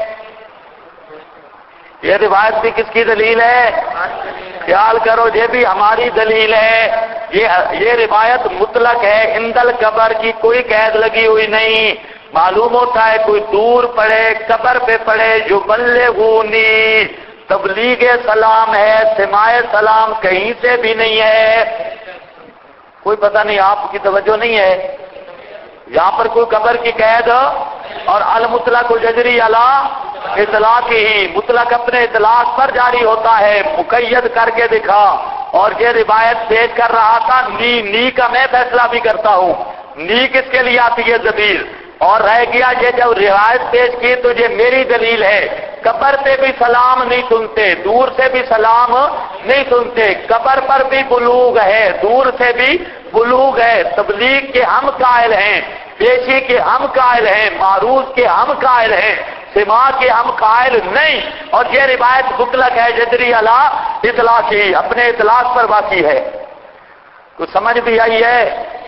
یہ روایت بھی کس کی دلیل ہے؟ خیال کرو، یہ بھی ہماری دلیل ہے۔ یہ روایت مطلق ہے، عند القبر کی کوئی قید لگی ہوئی نہیں۔ معلوم ہوتا ہے کوئی دور پڑے، قبر پہ پڑے، یبلغونی، تبلیغ سلام ہے، سماع سلام کہیں سے بھی نہیں ہے۔ کوئی پتہ نہیں، آپ کی توجہ نہیں ہے، یہاں پر کوئی قبر کی قید، اور المطلق یجری علی اطلاق ہی، مطلق اپنے اطلاق پر جاری ہوتا ہے، مقید کر کے دکھا۔ اور یہ روایت پیش کر رہا تھا، نی کا میں فیصلہ بھی کرتا ہوں، نی کس کے لیے آتی ہے ضمیر، اور رہ گیا یہ جب روایت پیش کی تو یہ میری دلیل ہے۔ قبر پہ بھی سلام نہیں سنتے، دور سے بھی سلام نہیں سنتے، قبر پر بھی بلوغ ہے، دور سے بھی بلوغ ہے، تبلیغ کے ہم قائل ہیں، پیشی کے ہم قائل ہیں، معروض کے ہم قائل ہیں، سماع کے ہم قائل نہیں۔ اور یہ روایت مطلق ہے، جدری علی اطلاق ہی، اپنے اطلاق پر باقی ہے۔ کچھ سمجھ بھی آئی ہے؟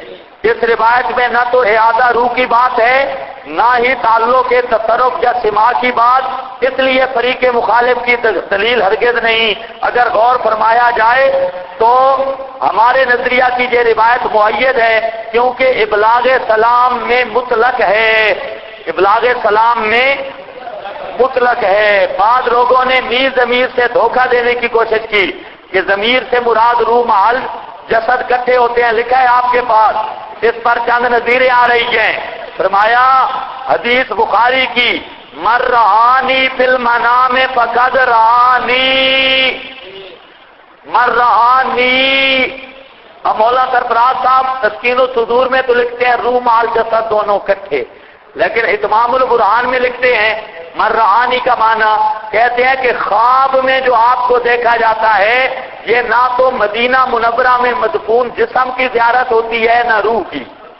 اس روایت میں نہ تو اعادہ روح کی بات ہے نہ ہی تعلق کے تصرف یا سماع کی بات، اس لیے فریق مخالف کی دلیل ہرگز نہیں۔ اگر غور فرمایا جائے تو ہمارے نظریہ کی یہ روایت مؤید ہے، کیونکہ ابلاغ سلام میں مطلق ہے، ابلاغ سلام میں مطلق ہے۔ بعض لوگوں نے میر ضمیر سے دھوکہ دینے کی کوشش کی کہ ضمیر سے مراد روح محل جسد کٹھے ہوتے ہیں، لکھا ہے آپ کے پاس، اس پر چند نظیریں آ رہی ہیں۔ فرمایا حدیث بخاری کی مر رہانی فی المنام فقد رہانی، مر رہانی۔ اب مولا سرفراز صاحب تسکین الصدور میں تو لکھتے ہیں روح مال جسد دونوں کٹھے، لیکن اتمام البرہان میں لکھتے ہیں مر رہانی کا معنی، کہتے ہیں کہ خواب میں جو آپ کو دیکھا جاتا ہے یہ نہ تو مدینہ منورہ میں مدفون جسم کی زیارت ہوتی ہے نہ روح کی۔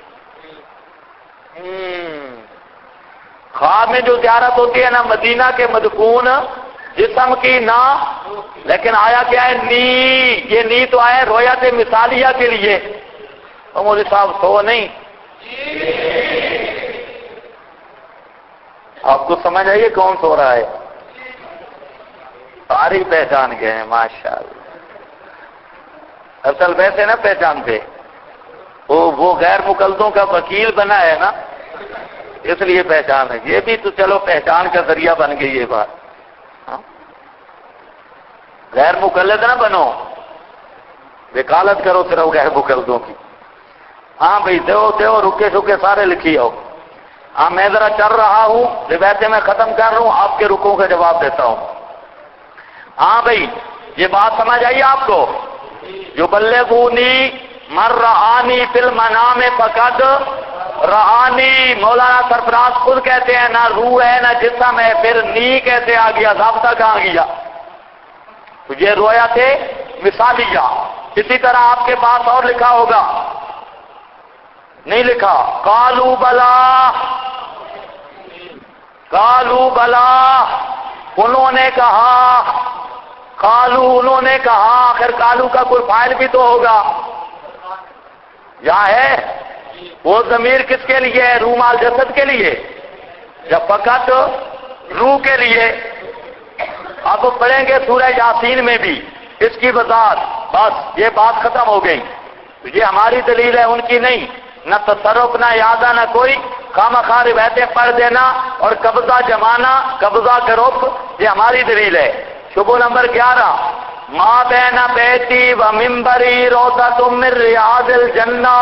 خواب میں جو زیارت ہوتی ہے نہ مدینہ کے مدفون جسم کی نہ، لیکن آیا کیا ہے نی، یہ نی تو آیا رویت مثالیہ کے لیے۔ تو مولوی صاحب سو نہیں، آپ کو سمجھ آئیے کون سو رہا ہے؟ ساری پہچان گئے ہیں ماشاءاللہ۔ اصل ویسے نہ پہچانتے، وہ غیر مقلدوں کا وکیل بنا ہے نا، اس لیے پہچان ہے۔ یہ بھی تو چلو پہچان کا ذریعہ بن گئی یہ بات۔ ہاں؟ غیر مقلد نہ بنو، وکالت کرو صرف غیر مقلدوں کی۔ ہاں بھائی دیو رکے سکے سارے لکھی آؤ۔ ہاں میں ذرا چل رہا ہوں، روایتیں میں ختم کر رہا ہوں، آپ کے رکوں کا جواب دیتا ہوں۔ ہاں بھائی یہ بات سمجھ آئی آپ کو؟ یبلغونی مر رآنی فی المنام فقد رآنی، مولانا سرفراز خود کہتے ہیں نہ روح ہے نہ جسم ہے، پھر نی کیسے آ گیا، ضابطہ کہاں گیا؟ تو یہ رویا تھے مثالیہ۔ اسی طرح آپ کے پاس اور لکھا ہوگا، نہیں لکھا، قالوا بلا، قالوا بلا، انہوں نے کہا، قالوا انہوں نے کہا، آخر قالوا کا کوئی فاعل بھی تو ہوگا، یہاں ہے وہ ضمیر کس کے لیے ہے؟ روح مال جسد کے لیے یا فقط روح کے لیے؟ اب پڑھیں گے سورہ یاسین میں بھی اس کی وضاحت، بس یہ بات ختم ہو گئی۔ یہ ہماری دلیل ہے، ان کی نہیں، نہ تصرف نہ یادہ نہ کوئی، خواہ روایتیں پڑھ دینا اور قبضہ جمانا، قبضہ گروپ، یہ ہماری دلیل ہے۔ شبہ نمبر 11، ما بین بیتی و منبری روضۃ من ریاض الجنہ۔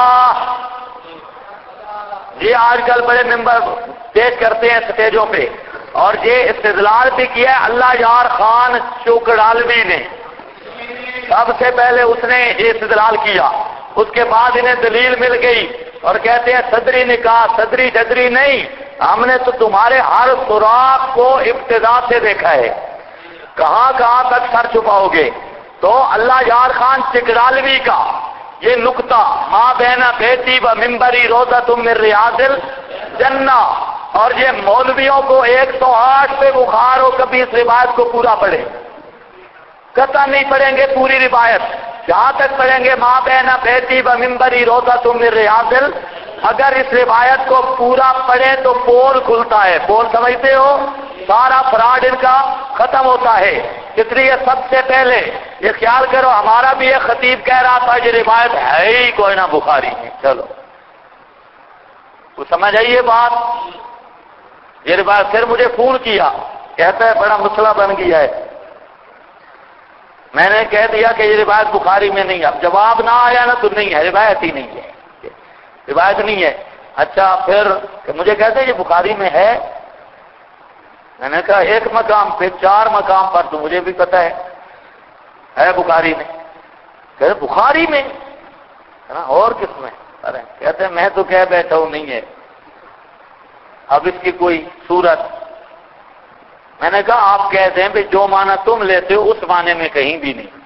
یہ آج کل بڑے ممبر پیش کرتے ہیں سٹیجوں پہ، اور یہ استدلال بھی کیا ہے اللہ یار خان چوکڑالوی نے، سب سے پہلے اس نے یہ استدلال کیا، اس کے بعد انہیں دلیل مل گئی اور کہتے ہیں صدری نے کہا صدری جدری نہیں، ہم نے تو تمہارے ہر سراغ کو ابتدا سے دیکھا ہے، کہاں کہاں تک سر چھپاؤ گے؟ تو اللہ یار خان چکڑالوی کا یہ نقطہ ما بین بیتی و منبری روضۃ من ریاض الجنہ، اور یہ مولویوں کو 108 پہ بخار ہو کبھی اس روایت کو پورا پڑھے، قطع نہیں پڑھیں گے پوری روایت، جہاں تک پڑھیں گے ما بین بیتی و منبری روضۃ من ریاض الجنہ، اگر اس روایت کو پورا پڑھیں تو پول کھلتا ہے، پول سمجھتے ہو؟ سارا فراڈ ان کا ختم ہوتا ہے۔ اس لیے سب سے پہلے یہ خیال کرو، ہمارا بھی ایک خطیب کہہ رہا تھا یہ روایت ہے ہی کوئی نہ بخاری میں، چلو تو سمجھ آئیے بات۔ یہ روایت پھر مجھے فون کیا، کہتا ہے بڑا مسئلہ بن گیا ہے، میں نے کہہ دیا کہ یہ روایت بخاری میں نہیں ہے، اب جواب نہ آیا نا تو نہیں ہے، روایت ہی نہیں ہے، روایت نہیں ہے۔ اچھا پھر مجھے کہتے ہیں یہ بخاری میں ہے، میں نے کہا ایک مقام پہ 4 مقام پر تو مجھے بھی پتہ ہے بخاری میں، کہتے بخاری میں اور کس میں؟ ارے کہتے ہیں میں تو کہہ بیٹھا ہوں نہیں ہے، اب اس کی کوئی صورت؟ میں نے کہا آپ کہتے ہیں بھائی جو معنی تم لیتے ہو اس معنی میں کہیں بھی نہیں،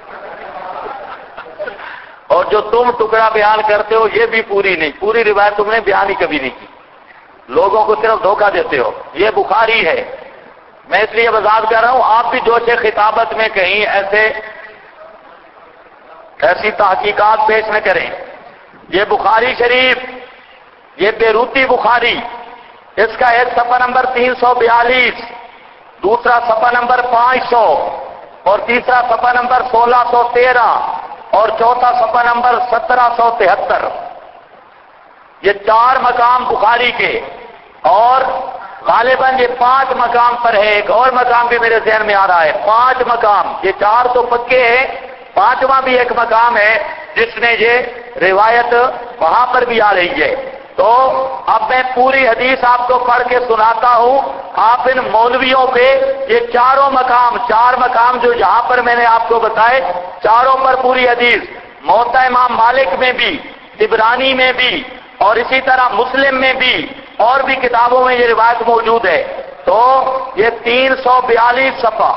اور جو تم ٹکڑا بیان کرتے ہو یہ بھی پوری نہیں، پوری روایت تم نے بیان ہی کبھی نہیں کی، لوگوں کو صرف دھوکہ دیتے ہو، یہ بخاری ہے۔ میں اس لیے وضاحت کر رہا ہوں، آپ بھی جوش خطابت میں کہیں ایسی تحقیقات پیش نہ کریں۔ یہ بخاری شریف، یہ بیروتی بخاری، اس کا ایک صفحہ نمبر 342، دوسرا صفحہ نمبر 500، اور تیسرا صفحہ نمبر 1613، اور چوتھا صفحہ نمبر 1773۔ یہ 4 مقام بخاری کے، اور غالباً یہ 5 مقام پر ہے، ایک اور مقام بھی میرے ذہن میں آ رہا ہے۔ 5 مقام، یہ 4 تو پکے ہیں، 5واں بھی ایک مقام ہے جس میں یہ روایت وہاں پر بھی آ رہی ہے۔ تو اب میں پوری حدیث آپ کو پڑھ کے سناتا ہوں، آپ ان مولویوں پہ یہ 4 مقام، 4 مقام جو یہاں پر میں نے آپ کو بتائے، 4 پر پوری حدیث، موطا امام مالک میں بھی، طبرانی میں بھی، اور اسی طرح مسلم میں بھی، اور بھی کتابوں میں یہ روایت موجود ہے۔ تو یہ 342 صفحہ،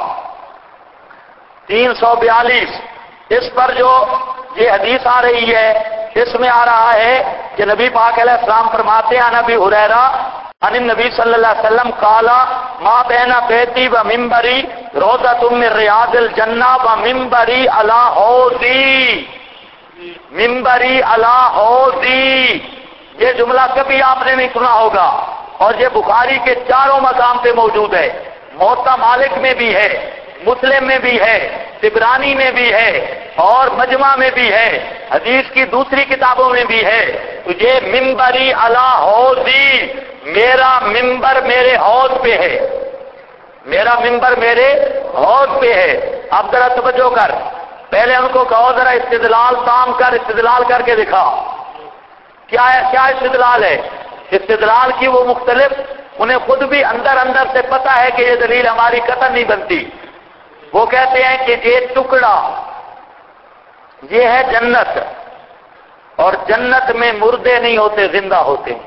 342، اس پر جو یہ حدیث آ رہی ہے، اس میں آ رہا ہے کہ نبی پاک علیہ السلام فرماتے ہیں، نبی ہریرہ عن النبی صلی اللہ علیہ وسلم قال ما بین بیتی و منبری روضۃ من ریاض الجنہ و منبری علی حوضی، منبری علی حوضی، یہ جملہ کبھی آپ نے نہیں سنا ہوگا، اور یہ بخاری کے 4 مقام پہ موجود ہے، موطا مالک میں بھی ہے، مسلم میں بھی ہے، طبرانی میں بھی ہے، اور مجمع میں بھی ہے، حدیث کی دوسری کتابوں میں بھی ہے۔ تو یہ منبری علی حوضی، میرا منبر میرے حوض پہ ہے، میرا منبر میرے حوض پہ ہے۔ اب ذرا توجہ کر، پہلے ان کو کہو ذرا استدلال تام کر، استدلال کر کے دکھا کیا ہے، کیا استدلال ہے۔ استدلال کی وہ مختلف، انہیں خود بھی اندر اندر سے پتہ ہے کہ یہ دلیل ہماری قطعا نہیں بنتی۔ وہ کہتے ہیں کہ یہ ٹکڑا، یہ ہے جنت، اور جنت میں مردے نہیں ہوتے، زندہ ہوتے ہیں۔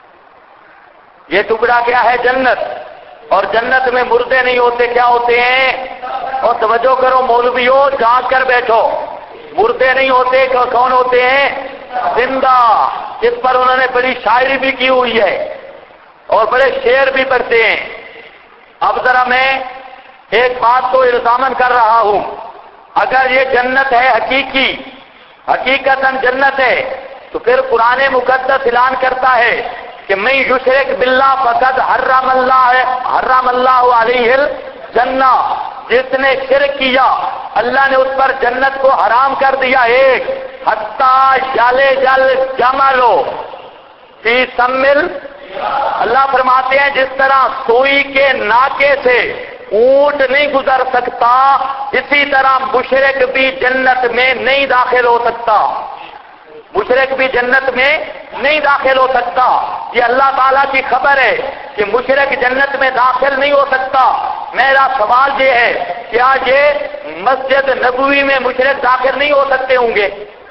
یہ ٹکڑا کیا ہے؟ جنت، اور جنت میں مردے نہیں ہوتے، کیا ہوتے ہیں؟ اور توجہ کرو مولویوں، جانچ کر بیٹھو، مردے نہیں ہوتے، کون ہوتے ہیں؟ زندہ۔ اس پر انہوں نے بڑی شاعری بھی کی ہوئی ہے، اور بڑے شعر بھی پڑھتے ہیں۔ اب ذرا میں ایک بات کو الزاماً کر رہا ہوں، اگر یہ جنت ہے حقیقی، حقیقتاً جنت ہے، تو پھر قرآن مقدس اعلان کرتا ہے کہ میں یشرک باللہ فقد حرم اللہ علیہ الجنہ، جس نے شرک کیا اللہ نے اس پر جنت کو حرام کر دیا ایک، حتیٰ یلج الجمل فی سم، اللہ فرماتے ہیں جس طرح سوئی کے ناکے سے اونٹ نہیں گزر سکتا، اسی طرح مشرک بھی جنت میں نہیں داخل ہو سکتا، مشرک بھی جنت میں نہیں داخل ہو سکتا۔ یہ اللہ تعالیٰ کی خبر ہے کہ مشرک جنت میں داخل نہیں ہو سکتا۔ میرا سوال یہ ہے، کیا یہ مسجد نبوی میں مشرک داخل نہیں ہو سکتے ہوں گے؟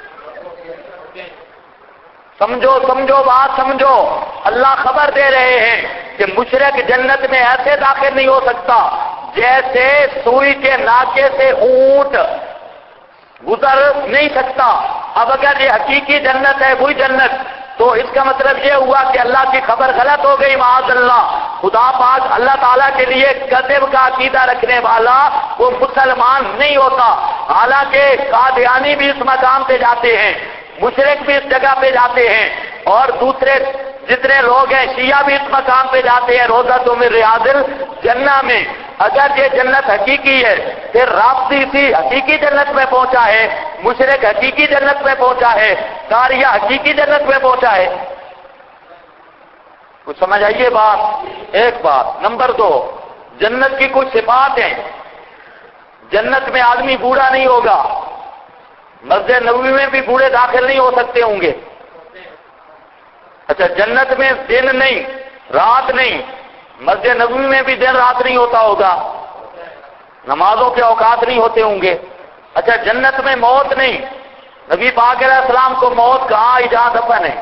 سمجھو بات سمجھو، اللہ خبر دے رہے ہیں کہ مشرک جنت میں ایسے داخل نہیں ہو سکتا جیسے سوئی کے ناکے سے اونٹ گزر نہیں سکتا۔ اب اگر یہ حقیقی جنت ہے، وہی جنت، تو اس کا مطلب یہ ہوا کہ اللہ کی خبر غلط ہو گئی، معاذ اللہ۔ خدا پاک اللہ تعالیٰ کے لیے کذب کا عقیدہ رکھنے والا وہ مسلمان نہیں ہوتا، حالانکہ قادیانی بھی اس مقام پہ جاتے ہیں، مشرک بھی اس جگہ پہ جاتے ہیں، اور دوسرے جتنے لوگ ہیں شیعہ بھی اس مقام پہ جاتے ہیں، روضۃ من ریاض الجنہ میں۔ اگر یہ جنت حقیقی ہے، پھر رافضی اسی حقیقی جنت میں پہنچا ہے، مشرک حقیقی جنت میں پہنچا ہے، قاریہ حقیقی جنت میں پہنچا ہے۔ کچھ سمجھ آئیے بات؟ ایک بات۔ نمبر 2، جنت کی کچھ صفات ہیں۔ جنت میں آدمی بوڑھا نہیں ہوگا، مسجد نبوی میں بھی بوڑھے داخل نہیں ہو سکتے ہوں گے۔ اچھا، جنت میں دن نہیں، رات نہیں، مسجد نبوی میں بھی دن رات نہیں ہوتا ہوگا، نمازوں کے اوقات نہیں ہوتے ہوں گے۔ اچھا، جنت میں موت نہیں، نبی پاک علیہ السلام کو موت کہاں آئی جہاں دفن ہے؟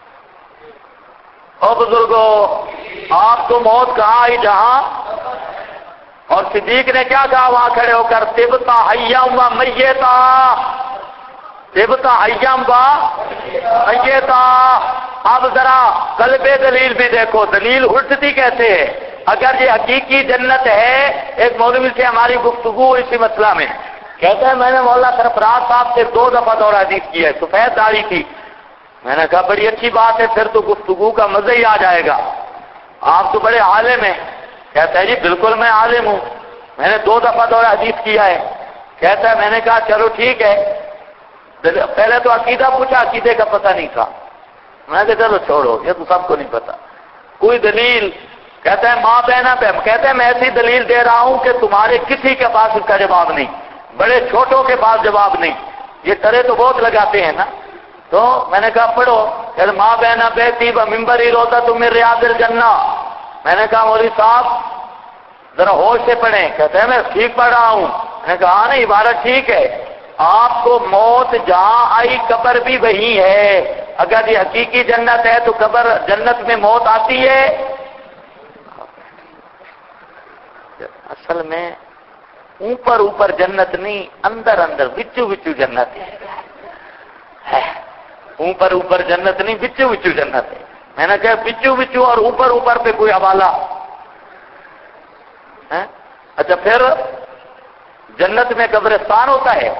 او بزرگو، آپ کو موت کہاں آئی جہاں؟ اور صدیق نے کیا کہا وہاں کھڑے ہو کر؟ طبتا حیم و میتا، طبتا حیم و میتا۔ اب ذرا قلب دلیل بھی دیکھو، دلیل الٹتی کیسے ہے۔ اگر یہ حقیقی جنت ہے، ایک مولوی سے ہماری گفتگو اسی مسئلہ میں، کہتے ہیں میں نے مولانا سرفراز صاحب سے 2 دفعہ دورہ حدیث کیا ہے، سفید داڑھی تھی، میں نے کہا بڑی اچھی بات ہے، پھر تو گفتگو کا مزہ ہی آ جائے گا، آپ تو بڑے عالم ہیں۔ کہتا ہے جی بالکل میں عالم ہوں، میں نے 2 دفعہ دورہ حدیث کیا ہے۔ کہتا ہے میں نے کہا چلو ٹھیک ہے، پہلے تو عقیدہ پوچھا، عقیدے کا پتہ نہیں تھا، میں نے کہا چلو چھوڑو یہ تو سب کو نہیں پتا، کوئی دلیل؟ کہتا ہے ماں بہنا پہ، کہتا ہے میں ایسی دلیل دے رہا ہوں کہ تمہارے کسی کے پاس اس کا جواب نہیں، بڑے چھوٹوں کے پاس جواب نہیں، یہ طرح تو بہت لگاتے ہیں نا۔ تو میں نے کہا پڑھو، کہتے ماں بہنا بیتی و ممبری روتا تم ریاض الجنہ۔ میں نے کہا مولوی صاحب ذرا ہوش سے پڑھیں۔ کہتے ہیں میں ٹھیک پڑھ رہا ہوں۔ میں نے کہا ہاں نہیں عبارت ٹھیک ہے، آپ کو موت جہاں آئی قبر بھی وہی ہے، اگر یہ حقیقی جنت ہے تو قبر جنت میں موت آتی ہے؟ اصل میں اوپر اوپر جنت نہیں، اندر اندر بچو بچو جنت ہے، اوپر اوپر جنت نہیں بچو بچو جنت ہے۔ میں نے کہا بچو بچو اور اوپر اوپر پہ کوئی حوالہ ہے؟ اچھا پھر جنت میں قبرستان ہوتا ہے؟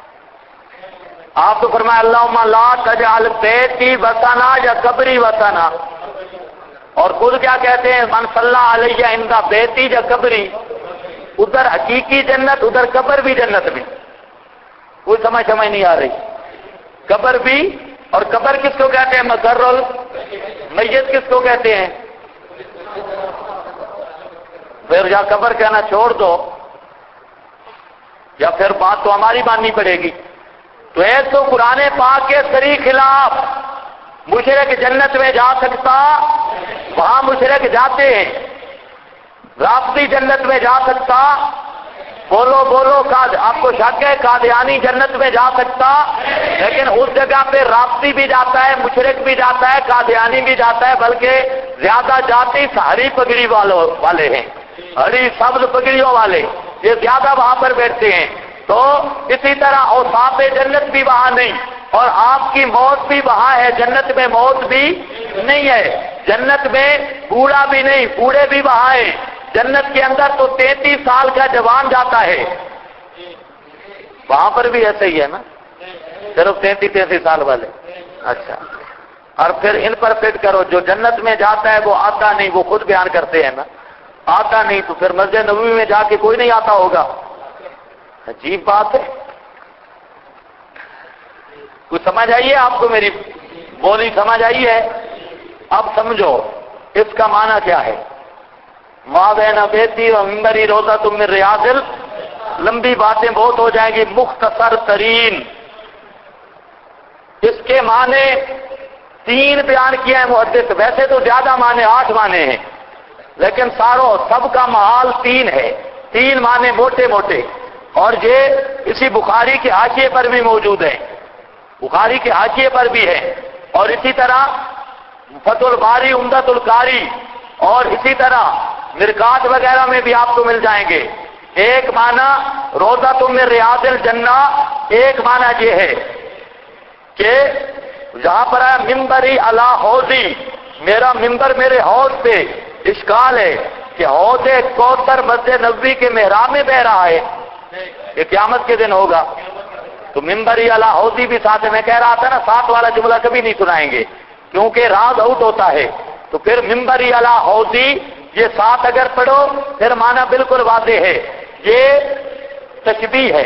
آپ تو فرمایا اللہم لا تجعل بیتی وطنا یا قبری وطنا، اور خود کیا کہتے ہیں من صلی علیہ عند بیتی یا قبری، ادھر حقیقی جنت ادھر قبر بھی جنت میں، کوئی سمجھ نہیں آ رہی۔ قبر بھی، اور قبر کس کو کہتے ہیں؟ مقر المیت کس کو کہتے ہیں؟ پھر یا قبر کہنا چھوڑ دو یا پھر بات تو ہماری ماننی پڑے گی۔ تو ایک تو قرآن پاک کے صریح خلاف، مشرک جنت میں جا سکتا، وہاں مشرک جاتے ہیں، رافضی جنت میں جا سکتا، بولو آپ کو شک ہے قادیانی جنت میں جا سکتا، لیکن اس جگہ پہ رافضی بھی جاتا ہے، مشرک بھی جاتا ہے، قادیانی بھی جاتا ہے، بلکہ زیادہ جاتی ہری پگڑی والے ہیں، ہری سبز پگڑیوں والے، یہ زیادہ وہاں پر بیٹھتے ہیں۔ تو اسی طرح اوصاف جنت بھی وہاں نہیں، اور آپ کی موت بھی وہاں ہے، جنت میں موت بھی نہیں ہے، جنت میں بوڑھا بھی نہیں، بوڑھے بھی وہاں ہیں، جنت کے اندر تو 33 سال کا جوان جاتا ہے، وہاں پر بھی ایسا ہی ہے نا، صرف 33 سال والے۔ اچھا، اور پھر ان پر فٹ کرو، جو جنت میں جاتا ہے وہ آتا نہیں، وہ خود بیان کرتے ہیں نا، آتا نہیں، تو پھر مسجد نبوی میں جا کے کوئی نہیں آتا ہوگا، عجیب بات ہے۔ کچھ سمجھ آئی ہے آپ کو میری بولی؟ سمجھ آئی ہے؟ اب سمجھو اس کا معنی کیا ہے۔ ماں بہن بیتی و ممبری روزہ تم میں ریاض، لمبی باتیں بہت ہو جائیں گی، مختصر ترین اس کے معنی 3 بیان کیا ہے محدث، ویسے تو زیادہ معنی 8 معنی ہیں، لیکن سب کا محال 3 ہے، 3 معنی موٹے موٹے، اور یہ اسی بخاری کے حاشیے پر بھی موجود ہے، بخاری کے حاشیے پر بھی ہے، اور اسی طرح فتح الباری، عمدۃ القاری، اور اسی طرح مرکات وغیرہ میں بھی آپ کو مل جائیں گے۔ ایک معنی روضہ تم میں ریاض الجنہ، ایک معنی یہ ہے کہ جہاں پر ہے ممبری علی حوضی، میرا ممبر میرے حوض پہ، اشکال ہے کہ حوض کوثر مسجد نبوی کے محراب میں بہ رہا ہے، یہ قیامت کے دن ہوگا، تو ممبری علی حوضی بھی ساتھ ہے۔ میں کہہ رہا تھا نا 7 والا جملہ کبھی نہیں سنائیں گے کیونکہ راز آؤٹ ہوتا ہے، تو پھر ممبری علی حوضی یہ 7 اگر پڑھو پھر معنی بالکل واضح ہے، یہ تشبیہ ہے،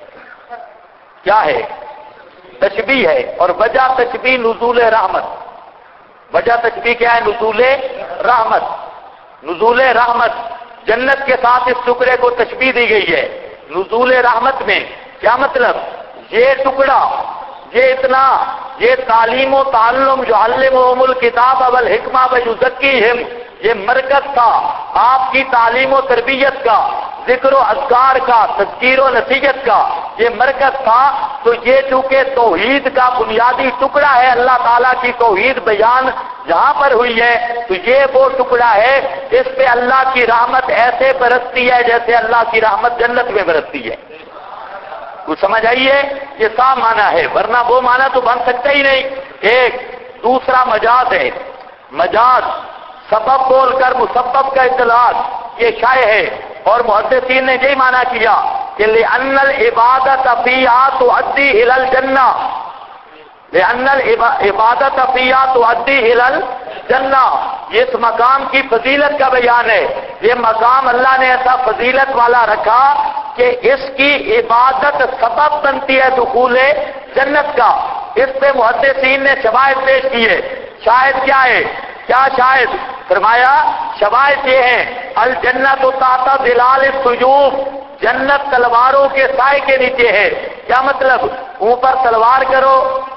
کیا ہے؟ تشبیہ ہے، اور وجہ تشبیہ نزول رحمت، وجہ تشبیہ کیا ہے؟ نزول رحمت، نزول رحمت، جنت کے ساتھ اس ٹکڑے کو تشبیہ دی گئی ہے نزول رحمت میں۔ کیا مطلب؟ یہ ٹکڑا، یہ اتنا، یہ تعلیم و تعلم جو علمہم الکتاب والحکمہ ویزکیہم، یہ مرکز تھا آپ کی تعلیم و تربیت کا، ذکر و اذکار کا، تذکیر و نصیحت کا، یہ مرکز تھا۔ تو یہ چونکہ توحید کا بنیادی ٹکڑا ہے، اللہ تعالیٰ کی توحید بیان جہاں پر ہوئی ہے، تو یہ وہ ٹکڑا ہے، اس پہ اللہ کی رحمت ایسے برستی ہے جیسے اللہ کی رحمت جنت میں برستی ہے۔ کچھ سمجھ آئیے؟ یہ صاف معنی ہے، ورنہ وہ معنی تو بن سکتا ہی نہیں۔ ایک دوسرا مجاز ہے، مجاز سبب بول کر مسبب کا اطلاق، یہ شائع ہے، اور محدثین نے یہی معنی کیا کہ لِأَنَّ الْعِبَادَةَ فِيهَا تُؤَدِّي إِلَى الْجَنَّةِ، لأن العبادت فیہا تؤدی الی الجنہ، یہ اس مقام کی فضیلت کا بیان ہے۔ یہ مقام اللہ نے ایسا فضیلت والا رکھا کہ اس کی عبادت سبب بنتی ہے دخول جنت کا۔ اس پہ محدثین نے شواہد پیش کیے۔ شاہد کیا ہے؟ کیا شاہد؟ فرمایا شواہد یہ ہیں، الجنت تحت ظلال السیوف، جنت تلواروں کے سائے کے نیچے ہے۔ کیا مطلب؟ اوپر تلوار کرو،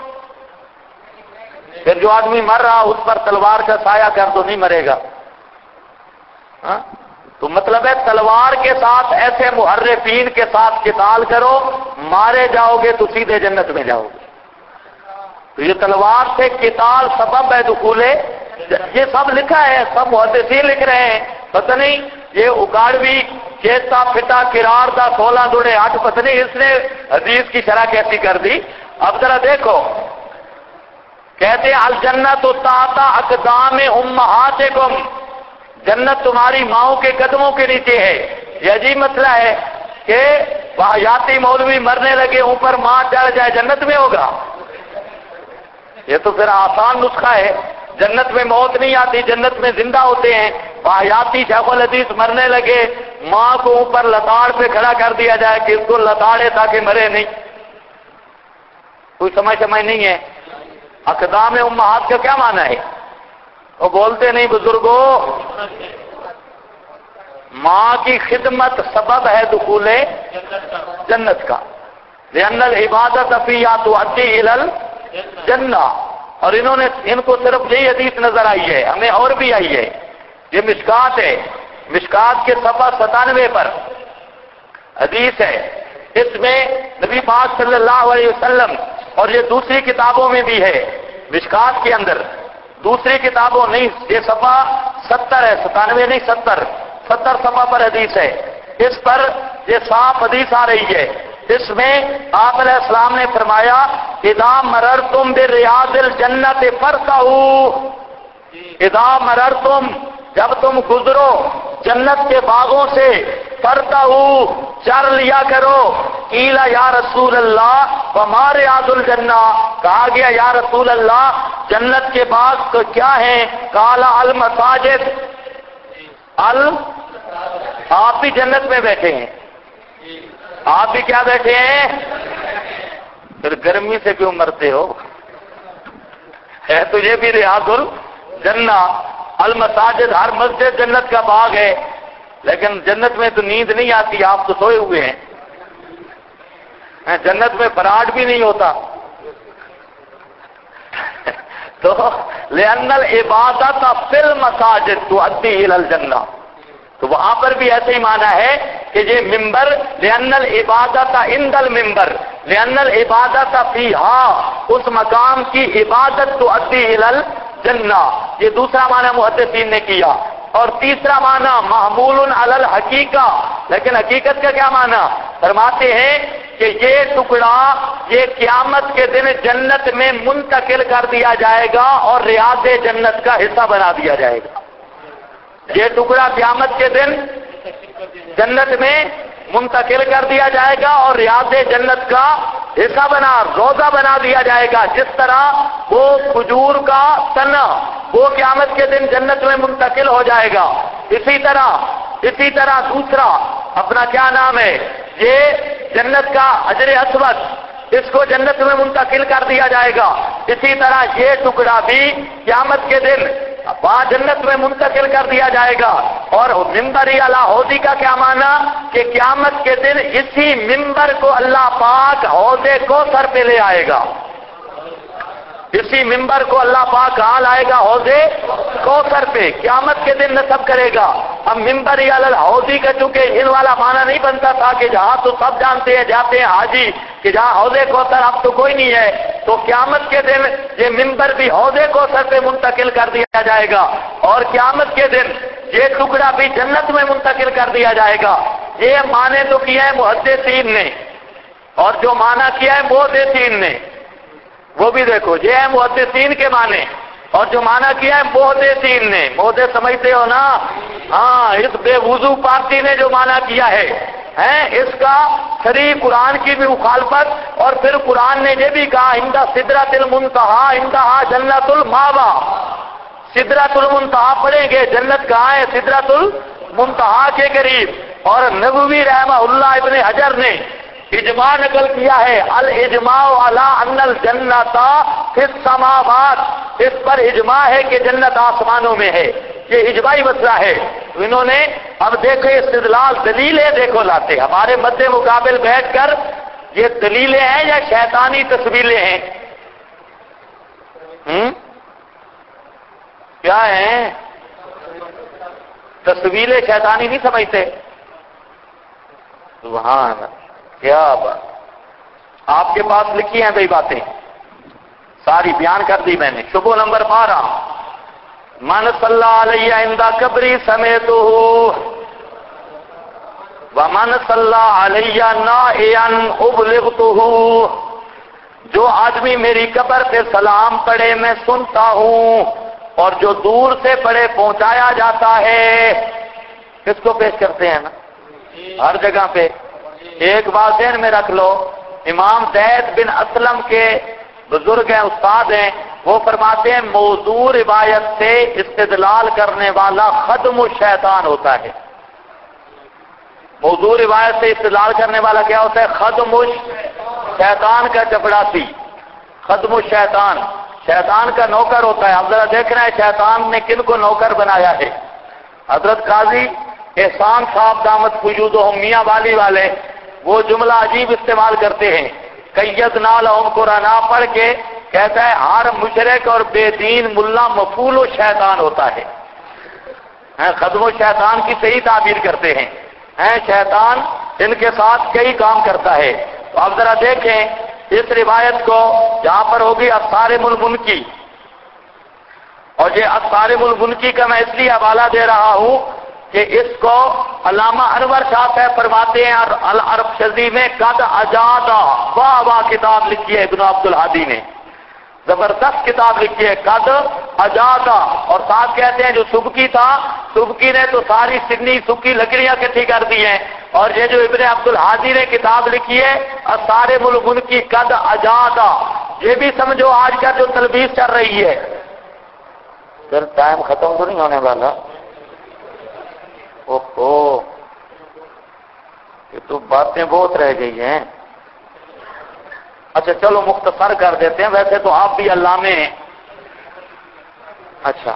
پھر جو آدمی مر رہا اس پر تلوار کا سایہ کر تو نہیں مرے گا، ہاں؟ تو مطلب ہے تلوار کے ساتھ ایسے محرفین کے ساتھ قتال کرو، مارے جاؤ گے تو سیدھے جنت میں جاؤ گے۔ تو یہ تلوار سے قتال سبب ہے دخول، یہ سب لکھا ہے، سب محدثین لکھ رہے ہیں۔ پتہ نہیں یہ اکاڑوی چیتا پھٹا کرار دا 16 دڑے 8، پتہ نہیں اس نے حدیث کی شرح کیسی کر دی۔ اب ذرا دیکھو، کہتے ہیں الجنت تحت اقدام امہاتکم، جنت تمہاری ماؤں کے قدموں کے نیچے ہے۔ یہ عجیب مسئلہ ہے کہ واہیاتی مولوی مرنے لگے اوپر ماں چڑھ جائے جنت میں ہوگا؟ یہ تو پھر آسان نسخہ ہے، جنت میں موت نہیں آتی، جنت میں زندہ ہوتے ہیں۔ واہیاتی شیخ الحدیث مرنے لگے، ماں کو اوپر لتاڑ پہ کھڑا کر دیا جائے کہ اس کو لتاڑے تاکہ مرے نہیں، کوئی سمجھ نہیں ہے۔ اقدام امہات کا کیا معنی ہے؟ وہ بولتے نہیں بزرگوں، ماں کی خدمت سبب ہے دخول جنت کا، لأن العبادت فیہا تؤدی الی الجنہ۔ اور انہوں نے ان کو صرف یہی حدیث نظر آئی ہے، ہمیں اور بھی آئی ہے۔ یہ مشکات ہے، مشکات کے صفحہ 97 پر حدیث ہے، اس میں نبی پاک صلی اللہ علیہ وسلم، اور یہ دوسری کتابوں میں بھی ہے، مشکات کے اندر دوسری کتابوں نہیں، یہ صفحہ 70 ہے، 97 نہیں 70 صفحہ پر حدیث ہے۔ اس پر یہ صاف حدیث آ رہی ہے، اس میں آپ علیہ السلام نے فرمایا اذا مررتم بریاض الجنت فرتعوا، اذا مررتم، جب تم گزرو جنت کے باغوں سے، فرتعوا، چر لیا کرو۔ قیل یا رسول اللہ وما ریاض الجنہ، کہا گیا یا رسول اللہ جنت کے باغ تو کیا ہیں؟ قال المساجد، آپ بھی جنت میں بیٹھے ہیں، آپ بھی کیا بیٹھے ہیں؟ پھر گرمی سے کیوں مرتے ہو؟ ہے تجھے بھی ریاض الجنہ، المساجد، ہر مسجد جنت کا باغ ہے، لیکن جنت میں تو نیند نہیں آتی، آپ تو سوئے ہوئے ہیں۔ جنت میں فراڈ بھی نہیں ہوتا۔ تو لأن العبادت فی المساجد تؤدی الی الجنہ، تو وہاں پر بھی ایسے ہی معنی ہے کہ یہ ممبر، لأن العبادت عند الممبر، لأن العبادت فیہا، اس مقام کی عبادت تؤدی الی الجنہ، یہ دوسرا معنی محدثین نے کیا۔ اور تیسرا معنی محمول علی الحقیقہ، لیکن حقیقت کا کیا معنی؟ فرماتے ہیں کہ یہ ٹکڑا یہ قیامت کے دن جنت میں منتقل کر دیا جائے گا اور ریاض جنت کا حصہ بنا دیا جائے گا۔ یہ ٹکڑا قیامت کے دن جنت میں منتقل کر دیا جائے گا اور ریاض جنت کا حصہ بنا، روزہ بنا دیا جائے گا۔ جس طرح وہ کھجور کا تنا وہ قیامت کے دن جنت میں منتقل ہو جائے گا، اسی طرح دوسرا اپنا کیا نام ہے، یہ جنت کا حجر اسود، اس کو جنت میں منتقل کر دیا جائے گا۔ اسی طرح یہ ٹکڑا بھی قیامت کے دن وہاں جنت میں منتقل کر دیا جائے گا۔ اور ممبر اعلی حوضی کا کیا معنی؟ کہ قیامت کے دن اسی ممبر کو اللہ پاک حوض کوثر پہ لے آئے گا، اسی ممبر کو اللہ پاک کہاں لائے گا؟ حوض کوثر پہ قیامت کے دن نصب کرے گا۔ اب ممبر اعلی حوضی کا چونکہ ان والا معنی نہیں بنتا تھا کہ جہاں تو سب جانتے ہیں جاتے ہیں حاجی کہ جہاں حوض کوثر اب تو کوئی نہیں ہے، تو قیامت کے دن یہ ممبر بھی حوض کوثر پہ منتقل کر دیا جائے گا، اور قیامت کے دن یہ ٹکڑا بھی جنت میں منتقل کر دیا جائے گا۔ یہ معنی تو کیا ہے محدثین نے، اور جو معنی کیا ہے محدثین نے وہ بھی دیکھو، یہ ہے محدثین کے معنی، اور جو معنی کیا ہے محدثین نے، محدث سمجھتے ہو نا؟ ہاں، اس بے وضو پارٹی نے جو معنی کیا ہے ہیں اس کا صریح قرآن کی بھی مخالفت، اور پھر قرآن نے یہ بھی کہا عند سدرۃ المنتہا عندہا جنت الماوا، سدرۃ المنتہا پڑھیں گے، جنت کہاں ہے؟ سدرۃ المنتہا کے قریب۔ اور نووی رحمہ اللہ ابن حجر نے اجماع نقل کیا ہے، الاجماع علی ان الجنت فی السماوات، اس پر اجماع ہے کہ جنت آسمانوں میں ہے، یہ اجماعی مسئلہ ہے۔ تو انہوں نے اب دیکھو استدلال دلیلیں دیکھو لاتے، ہمارے مد مقابل بیٹھ کر یہ دلیلیں ہیں یا شیطانی تصویریں ہیں؟ کیا ہیں؟ تصویریں شیطانی نہیں سمجھتے؟ سبحان، کیا بات! آپ کے پاس لکھی ہیں بھئی باتیں، ساری بیان کر دی میں نے۔ شبہ نمبر 12، من صلی علیہ عند قبری سمیتہ ومن صلی علیہ نائعا ابلغتہ، جو آدمی میری قبر پہ سلام پڑھے میں سنتا ہوں، اور جو دور سے پڑھے پہنچایا جاتا ہے۔ کس کو پیش کرتے ہیں نا ہر جگہ پہ؟ ایک بات ذہن میں رکھ لو، امام زید بن اسلم کے بزرگ ہیں، استاد ہیں، وہ فرماتے ہیں موضوع روایت سے استدلال کرنے والا خدم الشیطان ہوتا ہے۔ موضوع روایت سے استدلال کرنے والا کیا ہوتا ہے؟ خدم الشیطان کا چپڑاسی، خدم الشیطان، شیطان کا نوکر ہوتا ہے۔ اب ذرا دیکھنا ہے شیطان نے کن کو نوکر بنایا ہے۔ حضرت قاضی احسان صاحب دامت وجودہم میاں والی والے وہ جملہ عجیب استعمال کرتے ہیں، قیدنا لہم قرآن پڑھ کے کہتا ہے ہر مشرک اور بے دین ملا مفعول الشیطان ہوتا ہے۔ خدم الشیطان کی صحیح تعبیر کرتے ہیں، شیطان ان کے ساتھ کئی کام کرتا ہے۔ تو اب ذرا دیکھیں اس روایت کو، جہاں پر ہوگی الصارم المنکی، اور یہ الصارم المنکی کا میں اس لیے حوالہ دے رہا ہوں کہ اس کو علامہ انور شاہ صاحب فرماتے ہیں العرب شذی میں قد اجادا، واہ واہ کتاب لکھی ہے ابن عبد الہادی نے، زبردست کتاب لکھی ہے قد اجادا، اور ساتھ کہتے ہیں جو سبکی تھا، سبکی نے تو ساری سنی سکی لکڑیاں اکٹھی کر دی ہیں، اور یہ جو ابن عبد الہادی نے کتاب لکھی ہے الصارم المنکی قد اجادا، یہ بھی سمجھو آج کا جو تلبیس چل رہی ہے۔ پھر ٹائم ختم تو نہیں ہونے والا؟ اوہو، یہ تو باتیں بہت رہ گئی ہیں۔ اچھا چلو مختصر کر دیتے ہیں، ویسے تو آپ بھی علامے ہیں۔ اچھا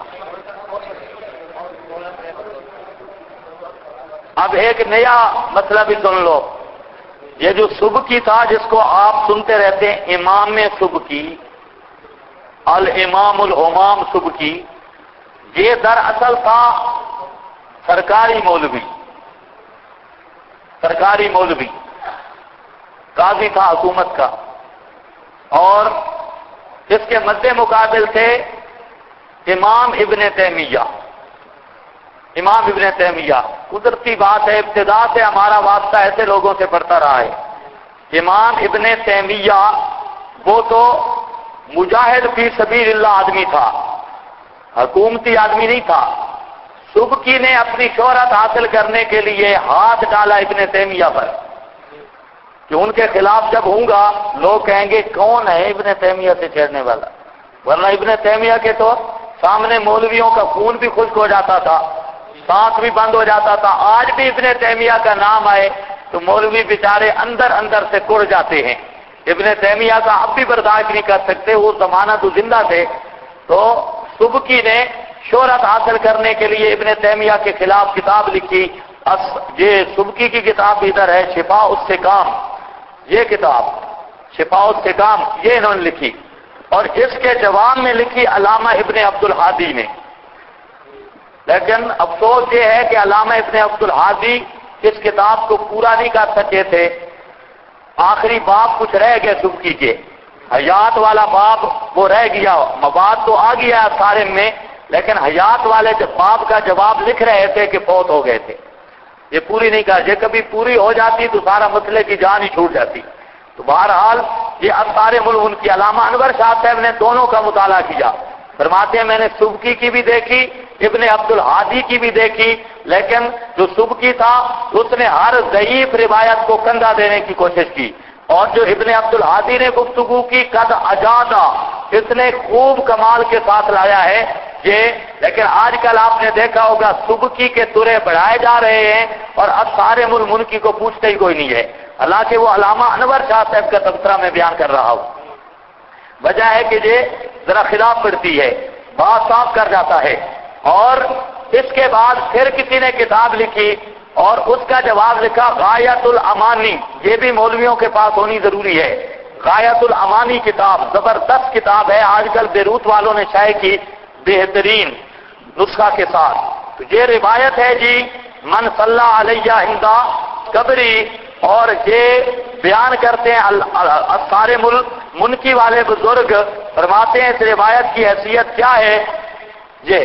اب ایک نیا مسئلہ بھی سن لو، یہ جو سبکی تھا جس کو آپ سنتے رہتے ہیں امام سبکی، الامام الہمام سبکی، یہ دراصل تھا سرکاری مولوی، سرکاری مولوی، قاضی تھا حکومت کا، اور اس کے مد مقابل تھے امام ابن تیمیہ۔ امام ابن تیمیہ، قدرتی بات ہے ابتدا سے ہمارا واسطہ ایسے لوگوں سے پڑتا رہا ہے۔ امام ابن تیمیہ وہ تو مجاہد فی سبیل اللہ آدمی تھا، حکومتی آدمی نہیں تھا۔ سبکی نے اپنی شہرت حاصل کرنے کے لیے ہاتھ ڈالا ابن تیمیہ پر کہ ان کے خلاف جب ہوں گا لوگ کہیں گے کون ہے ابن تیمیہ سے چھیڑنے والا، ورنہ ابن تیمیہ کے تو سامنے مولویوں کا خون بھی خشک ہو جاتا تھا، سانس بھی بند ہو جاتا تھا۔ آج بھی ابن تیمیہ کا نام آئے تو مولوی بیچارے اندر اندر سے کڑ جاتے ہیں۔ ابن تیمیہ کا اب بھی برداشت نہیں کر سکتے، وہ زمانہ تو زندہ تھے۔ تو سبکی نے شہرت حاصل کرنے کے لیے ابن تیمیہ کے خلاف کتاب لکھی۔ یہ سبکی کی کتاب ادھر ہے، شفاء السقام، یہ کتاب شفاء السقام یہ انہوں نے لکھی، اور اس کے جواب میں لکھی علامہ ابن عبد الہادی نے۔ لیکن افسوس یہ ہے کہ علامہ ابن عبد الہادی اس کتاب کو پورا نہیں کر سکے تھے، آخری باب کچھ رہ گئے سبکی کے، حیات والا باب وہ رہ گیا، مواد تو آ گیا سارے میں، لیکن حیات والے باب کا جواب لکھ رہے تھے کہ فوت ہو گئے تھے، یہ پوری نہیں کر، یہ کبھی پوری ہو جاتی تو سارا مسئلے کی جان ہی چھوٹ جاتی۔ تو بہرحال یہ الصارم المنکی، علامہ انور شاہ صاحب نے دونوں کا مطالعہ کیا، فرماتے ہیں میں نے سبکی کی بھی دیکھی، ابن عبد الہادی کی بھی دیکھی، لیکن جو سبکی تھا اس نے ہر ضعیف روایت کو کندھا دینے کی کوشش کی، اور جو ابن عبد الہادی نے گفتگو کی قد اجازہ، اس نے خوب کمال کے ساتھ لایا ہے یہ۔ لیکن آج کل آپ نے دیکھا ہوگا سبکی کے ترے بڑھائے جا رہے ہیں اور الصارم المنکی کو پوچھتے ہی کوئی نہیں ہے، حالانکہ وہ علامہ انور شاہ صاحب کا تبصرہ میں بیان کر رہا ہوں۔ وجہ ہے کہ یہ ذرا خلاف پڑتی ہے، بات صاف کر جاتا ہے۔ اور اس کے بعد پھر کسی نے کتاب لکھی اور اس کا جواب لکھا غایت الامانی، یہ بھی مولویوں کے پاس ہونی ضروری ہے۔ غایت الامانی کتاب زبردست کتاب ہے، آج کل بیروت والوں نے شائع کی بہترین نسخہ کے ساتھ۔ تو یہ روایت ہے جی من صلی علیہ عند قبری، اور یہ بیان کرتے ہیں الصارم المنکی والے بزرگ، فرماتے ہیں اس روایت کی حیثیت کیا ہے، یہ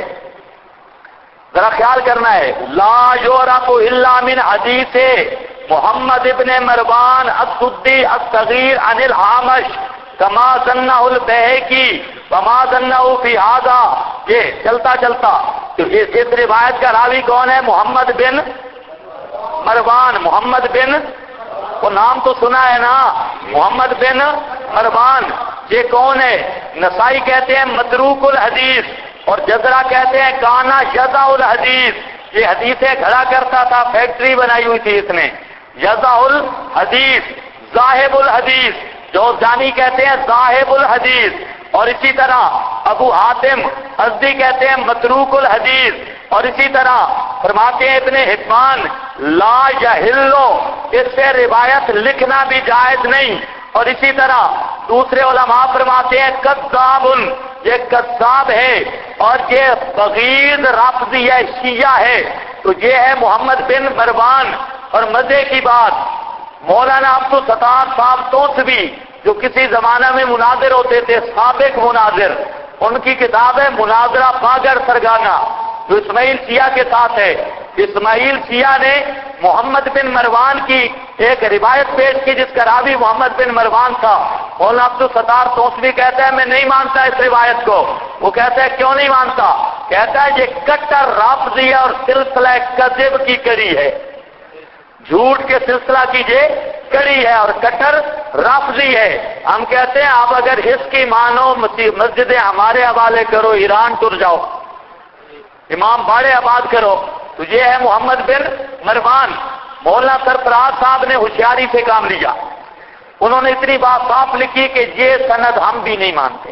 ذرا خیال کرنا ہے۔ لا یعرف الا من حدیث محمد ابن مروان السدی الصغیر عن الاعمش کما ظنہ البیہقی وما ظنہ فی ھذا، یہ چلتا چلتا تو اس روایت کا راوی کون ہے؟ محمد بن مروان۔ محمد بن، وہ نام تو سنا ہے نا، محمد بن مروان، یہ کون ہے؟ نسائی کہتے ہیں متروک الحدیث، اور جزرہ کہتے ہیں کانا یضع الحدیث، یہ حدیثیں کھڑا کرتا تھا، فیکٹری بنائی ہوئی تھی اس نے۔ یضع الحدیث، ذاہب الحدیث، جوزجانی کہتے ہیں ذاہب الحدیث، اور اسی طرح ابو حاتم ازدی کہتے ہیں متروک الحدیث، اور اسی طرح فرماتے ہیں ابن حبان لا یحلو، اس سے روایت لکھنا بھی جائز نہیں، اور اسی طرح دوسرے علماء فرماتے ہیں کذاب، یہ کذاب ہے اور یہ بغیر رافضی ہے، شیعہ ہے۔ تو یہ ہے محمد بن مروان۔ اور مزے کی بات، مولانا عبدالستار صاحب توسوی جو کسی زمانہ میں مناظر ہوتے تھے، سابق مناظر، ان کی کتاب ہے مناظرہ باگر سرگانہ، جو اسماعیل سیاہ کے ساتھ ہے۔ اسماعیل سیاہ نے محمد بن مروان کی ایک روایت پیش کی جس کا راوی محمد بن مروان تھا۔ مولانا عبدالستار توسوی کہتا ہے میں نہیں مانتا اس روایت کو۔ وہ کہتا ہے کیوں نہیں مانتا؟ کہتا ہے یہ کٹر رافضی اور سلسلہ کذب کی کڑی ہے، جھوٹ کے سلسلہ کی یہ کڑی ہے اور کٹر رافضی ہے۔ ہم کہتے ہیں آپ اگر اس کی مانو مسجدیں ہمارے حوالے کرو، ایران ٹر جاؤ، امام باڑے آباد کرو، تو یہ ہے محمد بن مروان۔ مولانا سرفراز صاحب نے ہوشیاری سے کام لیا، انہوں نے اتنی بات صاف لکھی کہ یہ سند ہم بھی نہیں مانتے،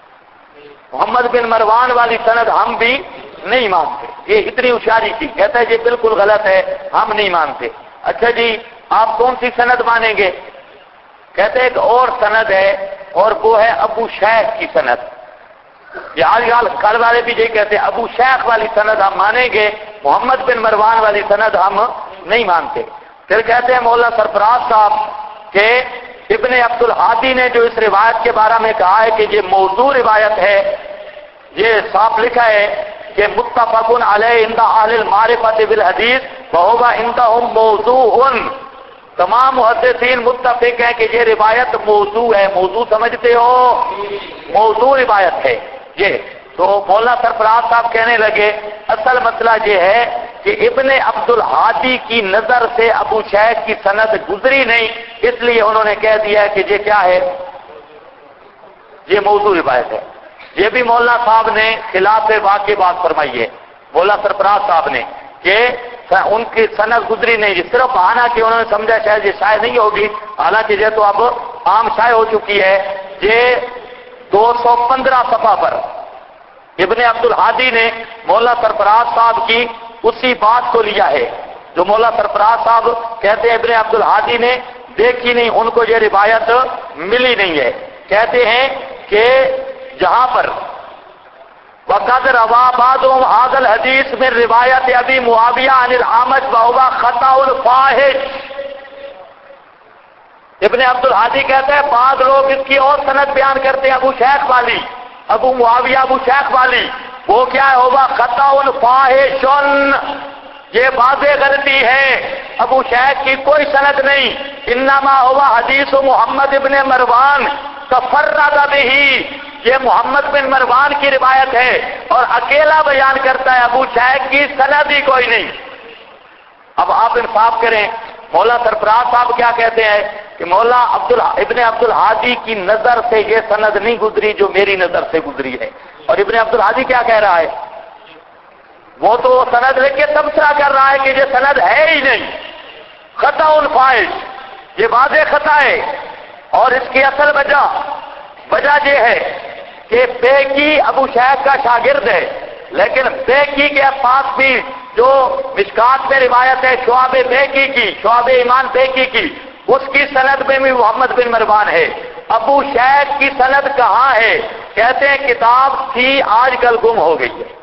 محمد بن مروان والی سند ہم بھی نہیں مانتے، یہ اتنی ہوشیاری کی۔ کہتا ہے یہ بالکل غلط ہے، ہم نہیں مانتے۔ اچھا جی آپ کون سی سند مانیں گے؟ کہتے ہیں ایک اور سند ہے اور وہ ہے ابو شیخ کی سند۔ یہ آج کل والے بھی یہی کہتے ہیں ابو شیخ والی سند ہم مانیں گے، محمد بن مروان والی سند ہم نہیں مانتے۔ پھر کہتے ہیں مولانا سرفراز صاحب کہ ابن عبد الہادی نے جو اس روایت کے بارے میں کہا ہے کہ یہ موضوع روایت ہے، یہ صاف لکھا ہے کہ متفق علیہ عند اہل المعرفۃ بالحدیث وہو عندهم موضوع، تمام محدثین متفق ہیں کہ یہ روایت موضوع ہے۔ موضوع سمجھتے ہو؟ موضوع روایت ہے یہ۔ تو مولانا سرفراز صاحب کہنے لگے اصل مسئلہ یہ ہے کہ ابن عبد الہادی کی نظر سے ابو شیخ کی سند گزری نہیں، اس لیے انہوں نے کہہ دیا کہ یہ کیا ہے، یہ موضوع روایت ہے۔ یہ بھی مولانا صاحب نے خلاف واقع بات فرمائی ہے، مولانا سرفراز صاحب نے، کہ ان کی سند گزری نہیں، یہ صرف بہانہ کہ انہوں نے سمجھا شاید یہ شائع نہیں ہوگی، حالانکہ یہ تو اب عام شائع ہو چکی ہے۔ یہ 215 صفحہ پر ابن عبد الہادی نے مولانا سرفراز صاحب کی اسی بات کو لیا ہے جو مولانا سرفراز صاحب کہتے ہیں ابن عبد الہادی نے دیکھی نہیں، ان کو یہ روایت ملی نہیں ہے۔ کہتے ہیں کہ جہاں پر وقد روا بعضهم هذا الحديث من روایت ابی معاویہ عن الاعمش وهو خطأ الفاحش، ابن عبد الہادی کہتا ہے بعض لوگ اس کی اور سند بیان کرتے ہیں ابو شیخ والی، ابو معاویہ ابو شیخ والی، وہ کیا ہے، ہوگا خطأ الفاحش، یہ واضح غلطی ہے، ابو شیخ کی کوئی سند نہیں، انما ہوا حدیث محمد ابن مروان تفرد بہ، یہ محمد بن مروان کی روایت ہے اور اکیلا بیان کرتا ہے، ابو شیخ کی سند ہی کوئی نہیں۔ آپ انصاف کریں. مولا سرفراز صاحب کیا کہتے ہیں کہ مولا ابن عبد الحادی کی نظر سے یہ سند نہیں گزری جو میری نظر سے گزری ہے. اور ابن عبد الحادی کیا کہہ رہا ہے؟ وہ تو سند لے کے تبصرہ کر رہا ہے کہ یہ سند ہے ہی نہیں، خطا الفاحش، یہ واضح خطا ہے. اور اس کی اصل وجہ یہ ہے کہ بیکی ابو شیخ کا شاگرد ہے، لیکن بیکی کے پاس بھی جو مشکات میں روایت ہے شعب بیکی کی، شعب ایمان بیکی کی، اس کی سند میں بھی محمد بن مروان ہے. ابو شیخ کی سند کہاں ہے؟ کہتے ہیں کتاب تھی آج کل گم ہو گئی ہے.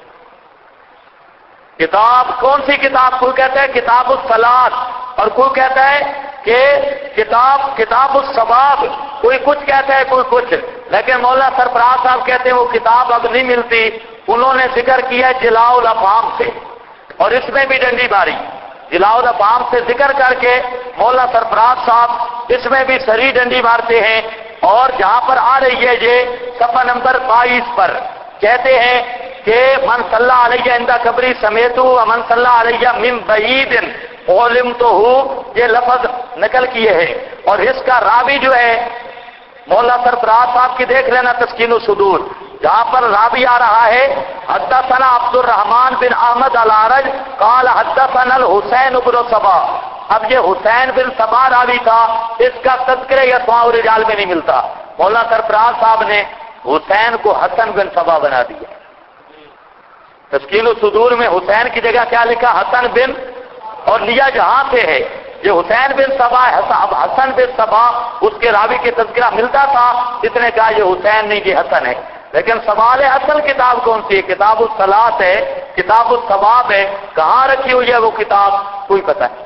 کتاب کون سی کتاب؟ کوئی کہتا ہے کتاب الصلاۃ اور کوئی کہتا ہے کہ کتاب الثواب، کوئی کچھ کہتا ہے کوئی کچھ. لیکن مولانا سرفراز صاحب کہتے ہیں وہ کتاب اب نہیں ملتی. انہوں نے ذکر کیا جلاء الافہام سے، اور اس میں بھی ڈنڈی ماری. جلاء الافہام سے ذکر کر کے مولانا سرفراز صاحب اس میں بھی سری ڈنڈی مارتے ہیں. اور جہاں پر آ رہی ہے یہ صفحہ نمبر 22 پر کہتے ہیں کہ من صلی علیہ عند قبری سمیتو ومن صلی علیہ من بعید علمتہ، یہ لفظ نقل کیے ہیں. اور اس کا راوی جو ہے مولا سرفراز صاحب کی دیکھ لینا تسکین الصدور، جہاں پر راوی آ رہا ہے حدثنا عبد الرحمن بن احمد العرج قال حدثنا الحسین بن صبا. اب یہ حسین بن صبا راوی تھا، اس کا تذکرہ اسماء الرجال میں نہیں ملتا. مولا سرفراز صاحب نے حسین کو حسن بن صبا بنا دیا. تسکین الصدور میں حسین کی جگہ کیا لکھا؟ حسن بن، اور لیا جہاں سے ہے یہ حسین بن صبا ہے. اب حسن بن صبا اس کے راوی کے تذکرہ ملتا تھا، اس نے کہا یہ حسین نہیں یہ حسن ہے. لیکن سوال ہے اصل کتاب کون سی ہے؟ کتاب الصلاۃ ہے، کتاب الثواب ہے. کہاں رکھی ہوئی ہے وہ کتاب؟ کوئی پتہ نہیں.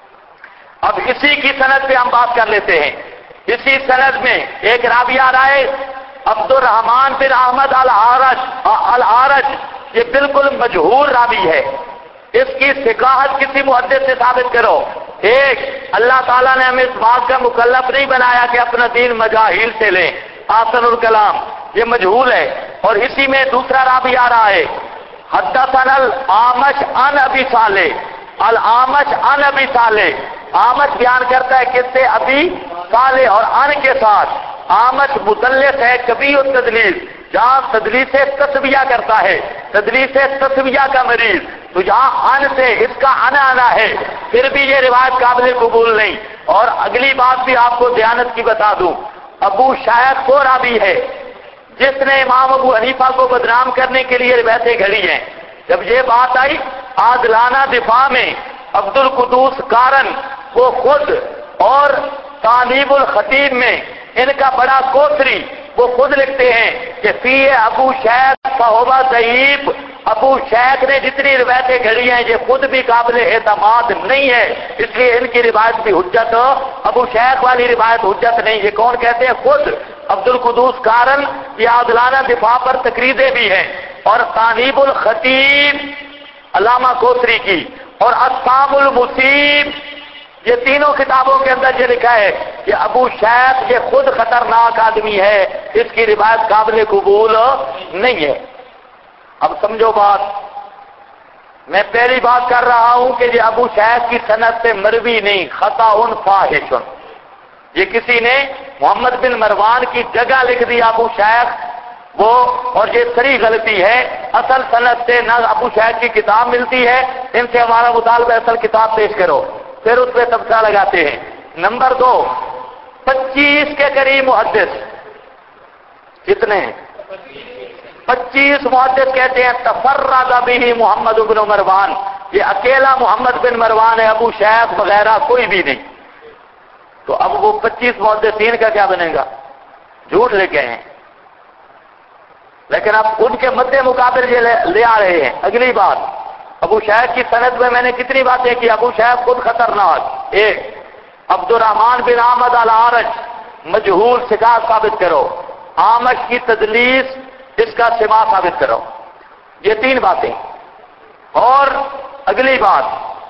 اب اسی کی سند پہ ہم بات کر لیتے ہیں. اسی سند میں ایک راوی آ رہا ہے عبد الرحمن بن احمد العارج، یہ بالکل مجہول راوی ہے. اس کی ثقاحت کسی محدث سے ثابت کرو. ایک، اللہ تعالیٰ نے ہمیں اس بات کا مکلف نہیں بنایا کہ اپنا دین مجاہیل سے لیں. آسن الکلام یہ مجہول ہے. اور اسی میں دوسرا راوی آ رہا ہے حدثنا العامش عن ابی صالح، العامش عن ابی صالح. عامش بیان کرتا ہے کس سے؟ ابی صالح، اور عن کے ساتھ. عامش مدلس ہے، کبھی التدلیس، جہاں تدلیس تسویہ کرتا ہے، تدلیس تسویہ کا مریض. تو جہاں ان سے اس کا آنا ہے، پھر بھی یہ روایت قابل قبول نہیں. اور اگلی بات بھی آپ کو دیانت کی بتا دوں، ابو شیخ وہ راوی ہے جس نے امام ابو حنیفہ کو بدنام کرنے کے لیے روایتیں گھڑی ہیں. جب یہ بات آئی عادلانہ دفاع میں، عبد القدوس کارن وہ خود، اور تعلیب الخطیب میں ان کا بڑا کوثری وہ خود لکھتے ہیں کہ فی ابو شیخ فہو ضعیف. ابو شیخ نے جتنی روایتیں گھڑی ہیں یہ خود بھی قابل اعتماد نہیں ہے، اس لیے ان کی روایت بھی حجت، ابو شیخ والی روایت حجت نہیں. یہ کون کہتے ہیں؟ خود عبد القدوس کارن. یہ عادلانہ دفاع پر تقریدیں بھی ہیں. اور تعلیب الخطیب علامہ کوثری کی، اور اصحاب المصیب، یہ تینوں کتابوں کے اندر یہ لکھا ہے کہ ابو شیخ یہ خود خطرناک آدمی ہے، اس کی روایت قابل قبول نہیں ہے. اب سمجھو بات، میں پہلی بات کر رہا ہوں کہ یہ ابو شیخ کی سند سے مروی نہیں، خطا فاحش. یہ کسی نے محمد بن مروان کی جگہ لکھ دیا ابو شیخ وہ، اور یہ سری غلطی ہے. اصل سند سے نہ ابو شیخ کی کتاب ملتی ہے. ان سے ہمارا مطالبہ اصل کتاب پیش کرو، پھر اس پہ تبصرہ لگاتے ہیں. نمبر 2، 25 کے قریب محدث، کتنے ہیں؟ 25 محدث کہتے ہیں تفرد به محمد بن مروان، یہ اکیلا محمد بن مروان ہے، ابو شیخ وغیرہ کوئی بھی نہیں. تو اب وہ 25 محدثین کا کیا بنے گا؟ جھوٹ لے کے ہیں. لیکن اب ان کے مد مقابل یہ لے آ رہے ہیں. اگلی بات، ابو شیخ کی سند میں نے کتنی باتیں کی؟ ابو شیخ خود خطرناک. ایک، عبد الرحمن بن احمد العارج مجہول ثقات ثابت کرو. آمش کی تدلیس اس کا سما ثابت کرو. یہ 3 باتیں. اور اگلی بات،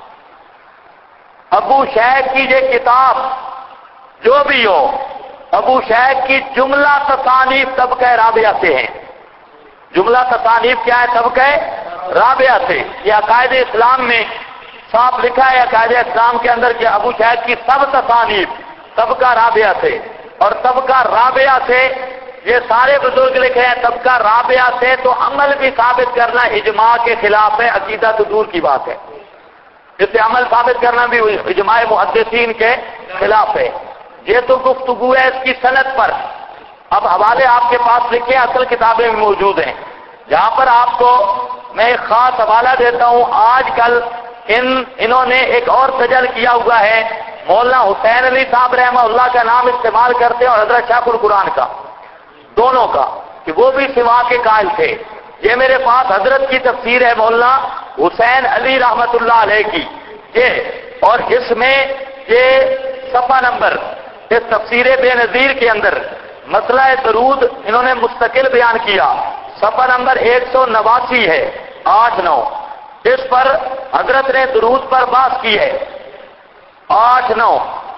ابو شیخ کی یہ کتاب جو بھی ہو، ابو شیخ کی جملہ تصانیف طبقہ رابعہ سے ہیں. جملہ تصانیف کیا ہے؟ طبقہ رابعہ سے. یہ عقائد اسلام میں صاف لکھا ہے قاعدہ اسلام کے اندر کہ ابو شاہد کی سب تصانیف طبقہ رابعہ سے اور طبقہ رابعہ سے یہ سارے بزرگ لکھے ہیں طبقہ رابعہ سے، تو عمل بھی ثابت کرنا اجماع کے خلاف ہے، عقیدہ تو دور کی بات ہے، اس سے عمل ثابت کرنا بھی اجماع محدثین کے خلاف ہے۔ یہ تو گفتگو ہے اس کی سند پر۔ اب حوالے آپ کے پاس لکھے اصل کتابیں میں موجود ہیں، جہاں پر آپ کو میں ایک خاص حوالہ دیتا ہوں۔ آج کل انہوں نے ایک اور سجل کیا ہوا ہے، مولانا حسین علی صاحب رحمہ اللہ کا نام استعمال کرتے ہیں اور حضرت شیخ القرآن کا، دونوں کا، کہ وہ بھی سوا کے قائل تھے۔ یہ میرے پاس حضرت کی تفسیر ہے مولانا حسین علی رحمت اللہ علیہ کی، یہ اور اس میں یہ صفحہ نمبر اس تفسیر بے نظیر کے اندر مسئلہ درود انہوں نے مستقل بیان کیا، صفحہ نمبر 189 ہے 8-9، اس پر حضرت نے درود پر بات کی ہے 8-9،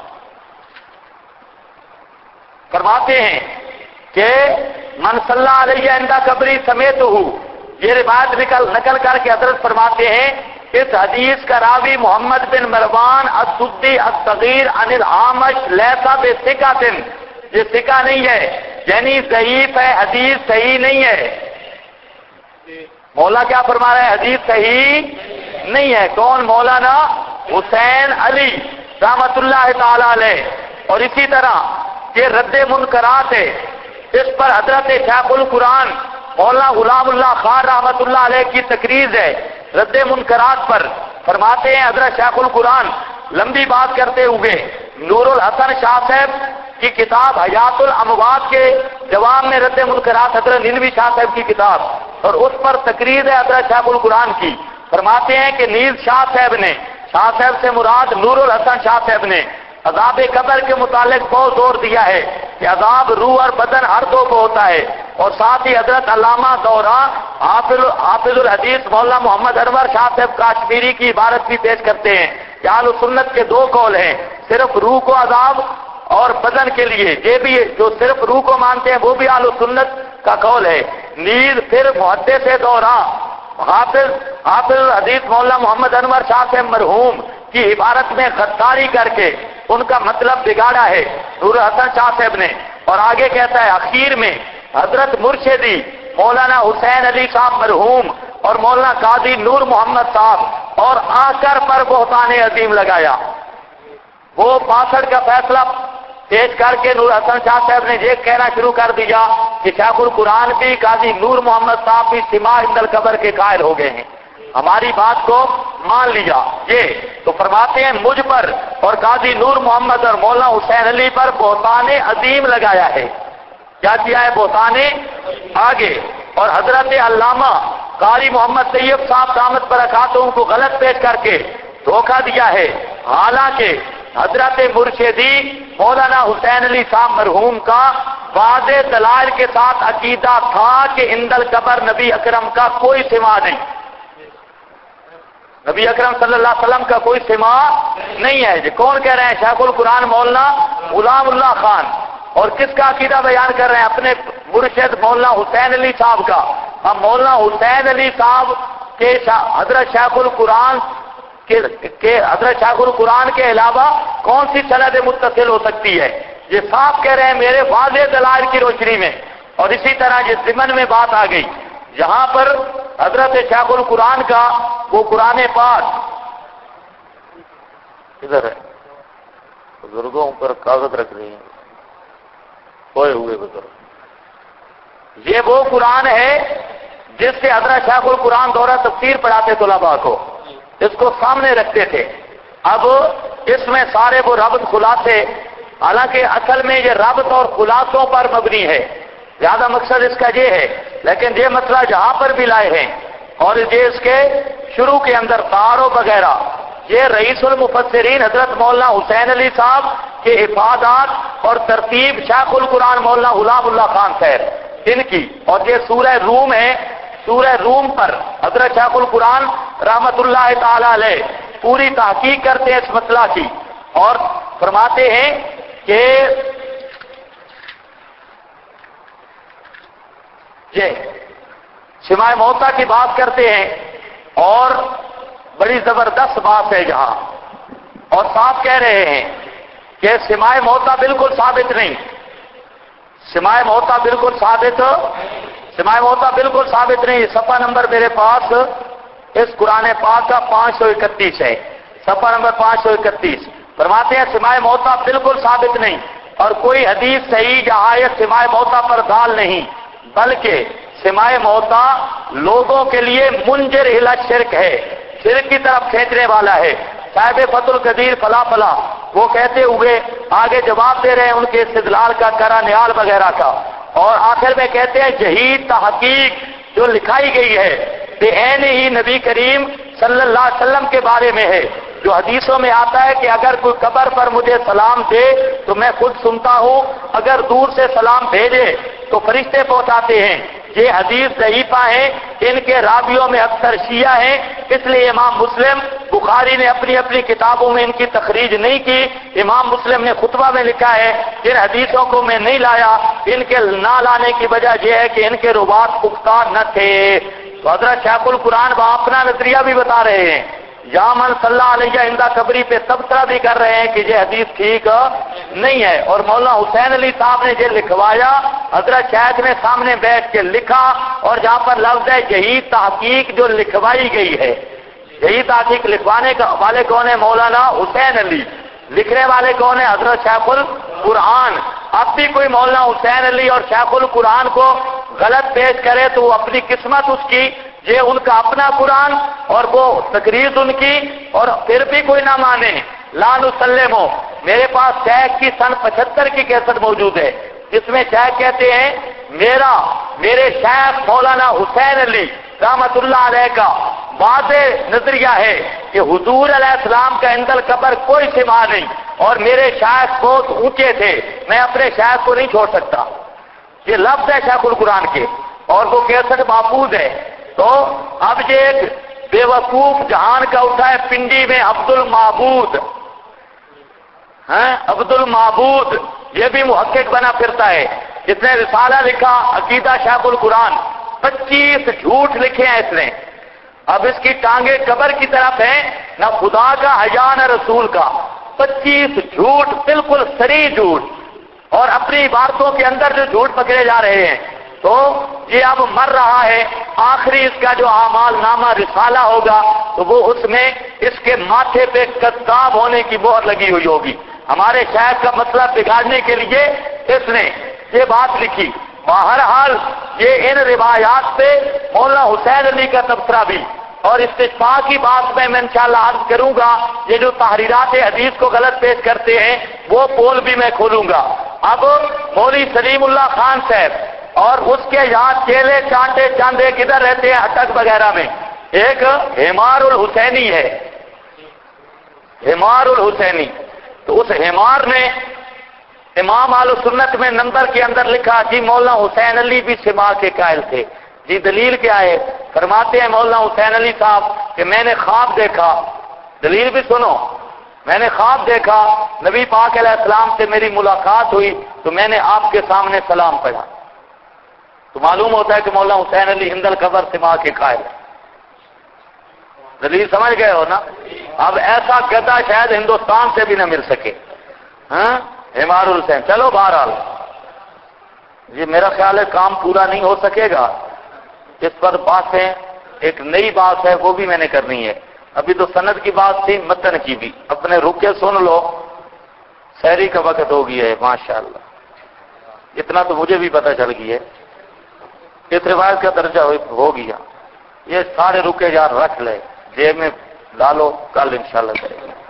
فرماتے ہیں کہ من صلی علیہ عندہ قبری سمیت ہو، یہ روایت نقل کر کے حضرت فرماتے ہیں اس حدیث کا راوی محمد بن مروان السدی الصغیر عن الاعمش لیسا بثقۃ، یہ ثقہ نہیں ہے، یعنی ضعیف ہے، حدیث صحیح نہیں ہے۔ مولا کیا فرما رہے ہیں؟ حدیث صحیح نہیں ہے۔ کون؟ مولانا حسین علی رحمت اللہ تعالی علیہ۔ اور اسی طرح یہ رد منکرات ہے، اس پر حضرت شیخ القرآن مولانا غلام اللہ خان رحمت اللہ علیہ کی تقریر ہے رد منکرات پر، فرماتے ہیں حضرت شیخ القرآن لمبی بات کرتے ہوئے نور الحسن شاہ صاحب کی کتاب حیات الاموات کے جواب میں رد منکرات، حضرت نینوی شاہ صاحب کی کتاب، اور اس پر تقریر ہے حضرت شیخ القرآن کی، فرماتے ہیں کہ نیز شاہ صاحب نے، شاہ صاحب سے مراد نور الحسن شاہ صاحب نے عذاب قبر کے متعلق بہت زور دیا ہے کہ عذاب روح اور بدن ہر دو کو ہوتا ہے، اور ساتھ ہی حضرت علامہ دورہ حافظ الحدیث مولانا محمد انور شاہ صاحب کاشمیری کی عبارت بھی پیش کرتے ہیں کہ اہل سنت کے دو قول ہیں، صرف روح کو عذاب اور بدن کے لیے، یہ بھی جو صرف روح کو مانتے ہیں وہ بھی اہل سنت کا قول ہے۔ نیز پھر محدث دورہ حافظ الحدیث مولانا محمد انور شاہ صاحب مرحوم کی عبارت میں غداری کر کے ان کا مطلب بگاڑا ہے نور حسن شاہ صاحب نے، اور آگے کہتا ہے اخیر میں حضرت مرشدی مولانا حسین علی صاحب مرحوم اور مولانا قاضی نور محمد صاحب اور آکر پر بہتان عظیم لگایا۔ وہ 62 کا فیصلہ پیش کر کے نور حسن شاہ صاحب نے یہ کہنا شروع کر دیا کہ شیخ القرآن بھی قاضی نور محمد صاحب بھی سماع عند القبر کے قائل ہو گئے ہیں، ہماری بات کو مان لیا۔ یہ تو فرماتے ہیں مجھ پر اور قاضی نور محمد اور مولانا حسین علی پر بہتان عظیم لگایا ہے۔ کیا کیا ہے؟ بہتان آگے، اور حضرت علامہ قاری محمد طیب صاحب دامت برکاتہم کو غلط پیش کر کے دھوکہ دیا ہے، حالانکہ حضرت مرشدی مولانا حسین علی صاحب مرحوم کا واضح دلائل کے ساتھ عقیدہ تھا کہ عند القبر نبی اکرم کا کوئی سما نہیں، نبی اکرم صلی اللہ علیہ وسلم کا کوئی سما نہیں ہے۔ یہ کون کہہ رہے ہیں؟ شیخ القرآن مولانا غلام اللہ خان۔ اور کس کا عقیدہ بیان کر رہے ہیں؟ اپنے مرشد مولانا حسین علی صاحب کا۔ اب مولانا حسین علی صاحب کے حضرت شیخ القرآن حضرت شیخ القرآن کے علاوہ کون سی سند متصل ہو سکتی ہے؟ یہ صاف کہہ رہے ہیں میرے واضح دلائل کی روشنی میں۔ اور اسی طرح جس ضمن میں بات آ گئی جہاں پر حضرت شیخ القرآن کا وہ قرآن پاک ادھر ہے، بزرگوں پر کاغذ رکھ رہی ہیں کھوئے ہوئے بزرگ، یہ وہ قرآن ہے جس سے حضرت شیخ القرآن دورہ تفسیر پڑھاتے طلباء کو، اس کو سامنے رکھتے تھے۔ اب اس میں سارے وہ ربط خلاصے، حالانکہ اصل میں یہ ربط اور خلاصوں پر مبنی ہے، زیادہ مقصد اس کا یہ ہے، لیکن یہ مسئلہ جہاں پر بھی لائے ہیں اور یہ اس کے شروع کے اندر تعارف وغیرہ، یہ رئیس المفسرین حضرت مولانا حسین علی صاحب کے افادات اور ترتیب شیخ القرآن مولانا غلام اللہ خان صاحب ان کی، اور یہ سورہ روم ہے، سورہ روم پر حضرت شیخ القرآن رحمت اللہ تعالی علیہ پوری تحقیق کرتے ہیں اس مسئلہ کی، اور فرماتے ہیں کہ یہ شمع موتا کی بات کرتے ہیں اور بڑی زبردست بات ہے جہاں، اور صاحب کہہ رہے ہیں کہ سماع موتا بالکل ثابت نہیں، سماع موتا بالکل ثابت نہیں۔ صفحہ نمبر میرے پاس اس قرآن پاک کا 531 ہے، صفحہ نمبر 531 فرماتے ہیں سماع موتا بالکل ثابت نہیں، اور کوئی حدیث صحیح یا آیت سماع موتا پر دال نہیں، بلکہ سماع موتا لوگوں کے لیے منجر الی شرک ہے، شرک کی طرف کھینچنے والا ہے۔ صاحب فتح القدیر فلا وہ کہتے ہوئے آگے جواب دے رہے ہیں ان کے استدلال کا، کرا نیال وغیرہ کا، اور آخر میں کہتے ہیں جہید تحقیق جو لکھائی گئی ہے بے عین ہی نبی کریم صلی اللہ علیہ وسلم کے بارے میں ہے، جو حدیثوں میں آتا ہے کہ اگر کوئی قبر پر مجھے سلام دے تو میں خود سنتا ہوں، اگر دور سے سلام بھیجے تو فرشتے پہنچاتے ہیں۔ یہ حدیث ضعیفہ ہیں، ان کے راویوں میں اکثر شیعہ ہیں، اس لیے امام مسلم بخاری نے اپنی اپنی کتابوں میں ان کی تخریج نہیں کی۔ امام مسلم نے خطبہ میں لکھا ہے ان حدیثوں کو میں نہیں لایا، ان کے نہ لانے کی وجہ یہ ہے کہ ان کے روات پختہ نہ تھے۔ تو حضرت شیخ القرآن وہ اپنا نظریہ بھی بتا رہے ہیں، یا من صلی اللہ علیہ عندہ قبری پہ تبصرہ بھی کر رہے ہیں کہ یہ حدیث ٹھیک نہیں ہے، اور مولانا حسین علی صاحب نے یہ لکھوایا، حضرت شیخ نے سامنے بیٹھ کے لکھا، اور جہاں پر لفظ ہے یہی تحقیق جو لکھوائی گئی ہے، یہی تحقیق لکھوانے والے کون ہے؟ مولانا حسین علی، لکھنے والے کون ہے؟ حضرت شیخ القرآن۔ اب بھی کوئی مولانا حسین علی اور شیخ القرآن کو غلط پیش کرے تو وہ اپنی قسمت اس کی، یہ ان کا اپنا قرآن اور وہ تقریر ان کی، اور پھر بھی کوئی نہ مانے لا نسلم ہو۔ میرے پاس شیخ کی سن 75 کی کیسٹ موجود ہے، جس میں شیخ کہتے ہیں میرے شیخ مولانا حسین علی رحمت اللہ علیہ کا واضح نظریہ ہے کہ حضور علیہ السلام کا عند القبر کوئی سماع نہیں، اور میرے شیخ بہت اونچے تھے، میں اپنے شیخ کو نہیں چھوڑ سکتا۔ یہ لفظ ہے شیخ القرآن کے، اور وہ کیسٹ محفوظ ہے۔ تو اب یہ ایک بے وقوف جہان کا اٹھا ہے پنڈی میں عبد المعبود، یہ بھی محقق بنا پھرتا ہے، جس نے رسالہ لکھا عقیدہ شیخ القرآن، 25 جھوٹ لکھے ہیں اس نے۔ اب اس کی ٹانگیں قبر کی طرف ہیں، نہ خدا کا حیا نہ رسول کا، 25 جھوٹ، بالکل صریح جھوٹ، اور اپنی عبارتوں کے اندر جو جھوٹ پکڑے جا رہے ہیں۔ تو یہ اب مر رہا ہے، آخری اس کا جو اعمال نامہ رسالہ ہوگا تو وہ اس میں اس کے ماتھے پہ کذاب ہونے کی مہر لگی ہوئی ہوگی۔ ہمارے شیخ کا مطلب بگاڑنے کے لیے اس نے یہ بات لکھی۔ بہرحال یہ ان روایات پہ مولانا حسین علی کا تبصرہ بھی، اور استشفاء کی بات میں انشاءاللہ عرض کروں گا، یہ جو تحریرات حدیث کو غلط پیش کرتے ہیں وہ پول بھی میں کھولوں گا۔ اب مولوی سلیم اللہ خان صاحب اور اس کے یہاں چیلے چانٹے چاندے کدھر رہتے ہیں اٹک وغیرہ میں، ایک حمار الحسینی ہے، حمار الحسینی، تو اس حمار نے امام اہل سنت میں نمبر کے اندر لکھا جی مولانا حسین علی بھی سماع کے قائل تھے۔ جی دلیل کیا ہے؟ فرماتے ہیں مولانا حسین علی صاحب کہ میں نے خواب دیکھا، دلیل بھی سنو، میں نے خواب دیکھا نبی پاک علیہ السلام سے میری ملاقات ہوئی تو میں نے آپ کے سامنے سلام پڑھا، تو معلوم ہوتا ہے کہ مولانا حسین علی عند القبر سماع کے قائل ہے۔ دلیل سمجھ گئے ہو نا؟ اب ایسا گدھا شاید ہندوستان سے بھی نہ مل سکے، ہاں حمار الحسین۔ چلو بہرحال یہ میرا خیال ہے کام پورا نہیں ہو سکے گا، اس پر باتیں ایک نئی بات ہے وہ بھی میں نے کرنی ہے۔ ابھی تو سند کی بات تھی، متن کی بھی، اپنے رک کے سن لو، سحری کا وقت ہو گیا ہے ماشاءاللہ، اتنا تو مجھے بھی پتہ چل گئی ہے، اس روایت کا درجہ ہو گیا۔ یہ سارے رکے یار رکھ لے، جیب میں ڈالو، کل انشاءاللہ کریں گے۔